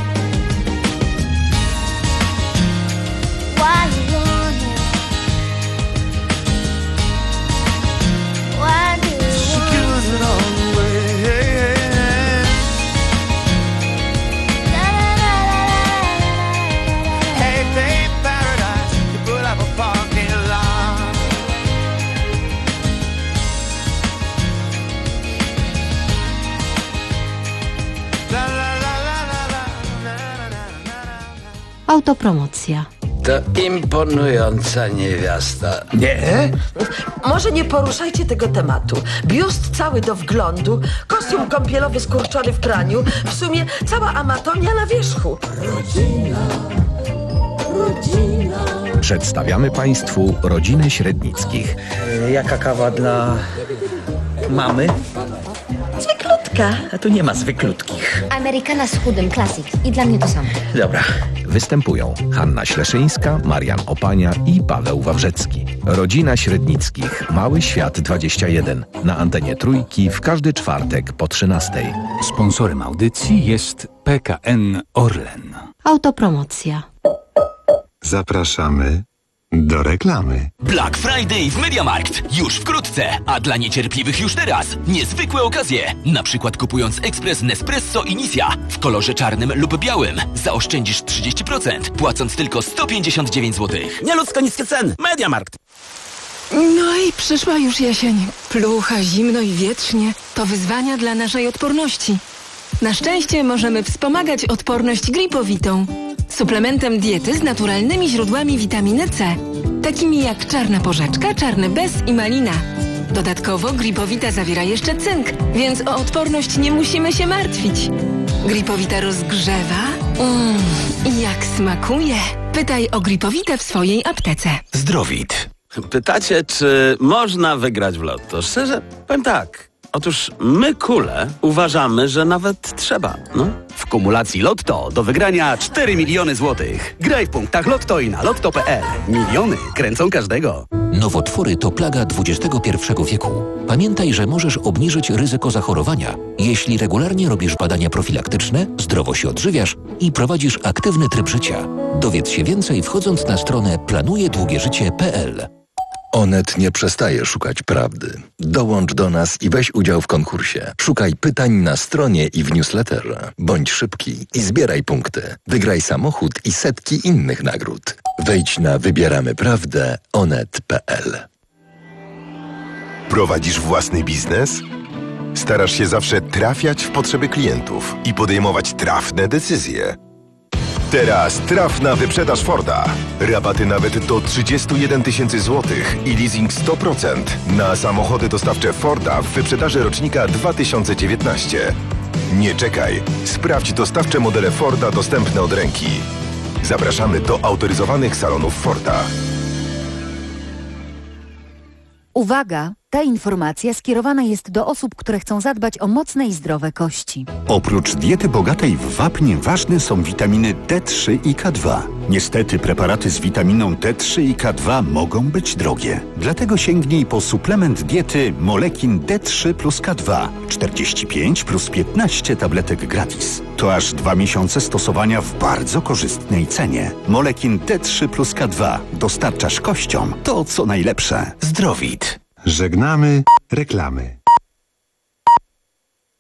Why you want it? Why do you want it? She's giving it all away. Hey, hey, hey. Hey, babe, paradise, you put up a parking lot. La, la, la, la, la, la, la, la, la. Autopromocja. To imponująca niewiasta. Nie? Może nie poruszajcie tego tematu. Biust cały do wglądu, kostium kąpielowy skurczony w praniu, w sumie cała amatonia na wierzchu. Rodzina, rodzina. Przedstawiamy Państwu rodzinę Średnickich. Jaka kawa dla mamy? Zwyklutka, a tu nie ma zwyklutkich. Amerykana z chudym, klasyk. I dla mnie to samo. Dobra. Występują Hanna Śleszyńska, Marian Opania i Paweł Wawrzecki. Rodzina Średnickich. Mały Świat dwadzieścia jeden. Na antenie Trójki w każdy czwartek po trzynastej. Sponsorem audycji jest P K N Orlen. Autopromocja. Zapraszamy do reklamy. Black Friday w MediaMarkt. Już wkrótce, a dla niecierpliwych już teraz. Niezwykłe okazje. Na przykład kupując ekspres Nespresso Initia w kolorze czarnym lub białym zaoszczędzisz trzydzieści procent, płacąc tylko sto pięćdziesiąt dziewięć złotych. Nieludzko niskie ceny. MediaMarkt. No i przyszła już jesień. Plucha, zimno i wietrznie. To wyzwania dla naszej odporności. Na szczęście możemy wspomagać odporność gripowitą. Suplementem diety z naturalnymi źródłami witaminy C, takimi jak czarna porzeczka, czarny bez i malina. Dodatkowo gripowita zawiera jeszcze cynk, więc o odporność nie musimy się martwić. Gripowita rozgrzewa. Mmm, i jak smakuje. Pytaj o gripowitę w swojej aptece. Zdrowit. Pytacie, czy można wygrać w lotto? Szczerze, powiem tak. Otóż my, kule, uważamy, że nawet trzeba, no. W kumulacji Lotto do wygrania cztery miliony złotych. Graj w punktach Lotto i na lotto kropka p l. Miliony kręcą każdego. Nowotwory to plaga dwudziestego pierwszego wieku. Pamiętaj, że możesz obniżyć ryzyko zachorowania, jeśli regularnie robisz badania profilaktyczne, zdrowo się odżywiasz i prowadzisz aktywny tryb życia. Dowiedz się więcej wchodząc na stronę planuje długie życie kropka p l. Onet nie przestaje szukać prawdy. Dołącz do nas i weź udział w konkursie. Szukaj pytań na stronie i w newsletterze. Bądź szybki i zbieraj punkty. Wygraj samochód i setki innych nagród. Wejdź na wybieramy prawdę onet kropka p l. Prowadzisz własny biznes? Starasz się zawsze trafiać w potrzeby klientów i podejmować trafne decyzje. Teraz traf na wyprzedaż Forda. Rabaty nawet do trzydzieści jeden tysięcy złotych i leasing sto procent na samochody dostawcze Forda w wyprzedaży rocznika dwa tysiące dziewiętnaście. Nie czekaj. Sprawdź dostawcze modele Forda dostępne od ręki. Zapraszamy do autoryzowanych salonów Forda. Uwaga! Ta informacja skierowana jest do osób, które chcą zadbać o mocne i zdrowe kości. Oprócz diety bogatej w wapń ważne są witaminy D trzy i K dwa. Niestety preparaty z witaminą D trzy i K dwa mogą być drogie. Dlatego sięgnij po suplement diety Molekin D trzy plus K dwa. czterdzieści pięć plus piętnaście tabletek gratis. To aż dwa miesiące stosowania w bardzo korzystnej cenie. Molekin D trzy plus K dwa. Dostarczasz kościom to, co najlepsze. Zdrowit. Żegnamy reklamy.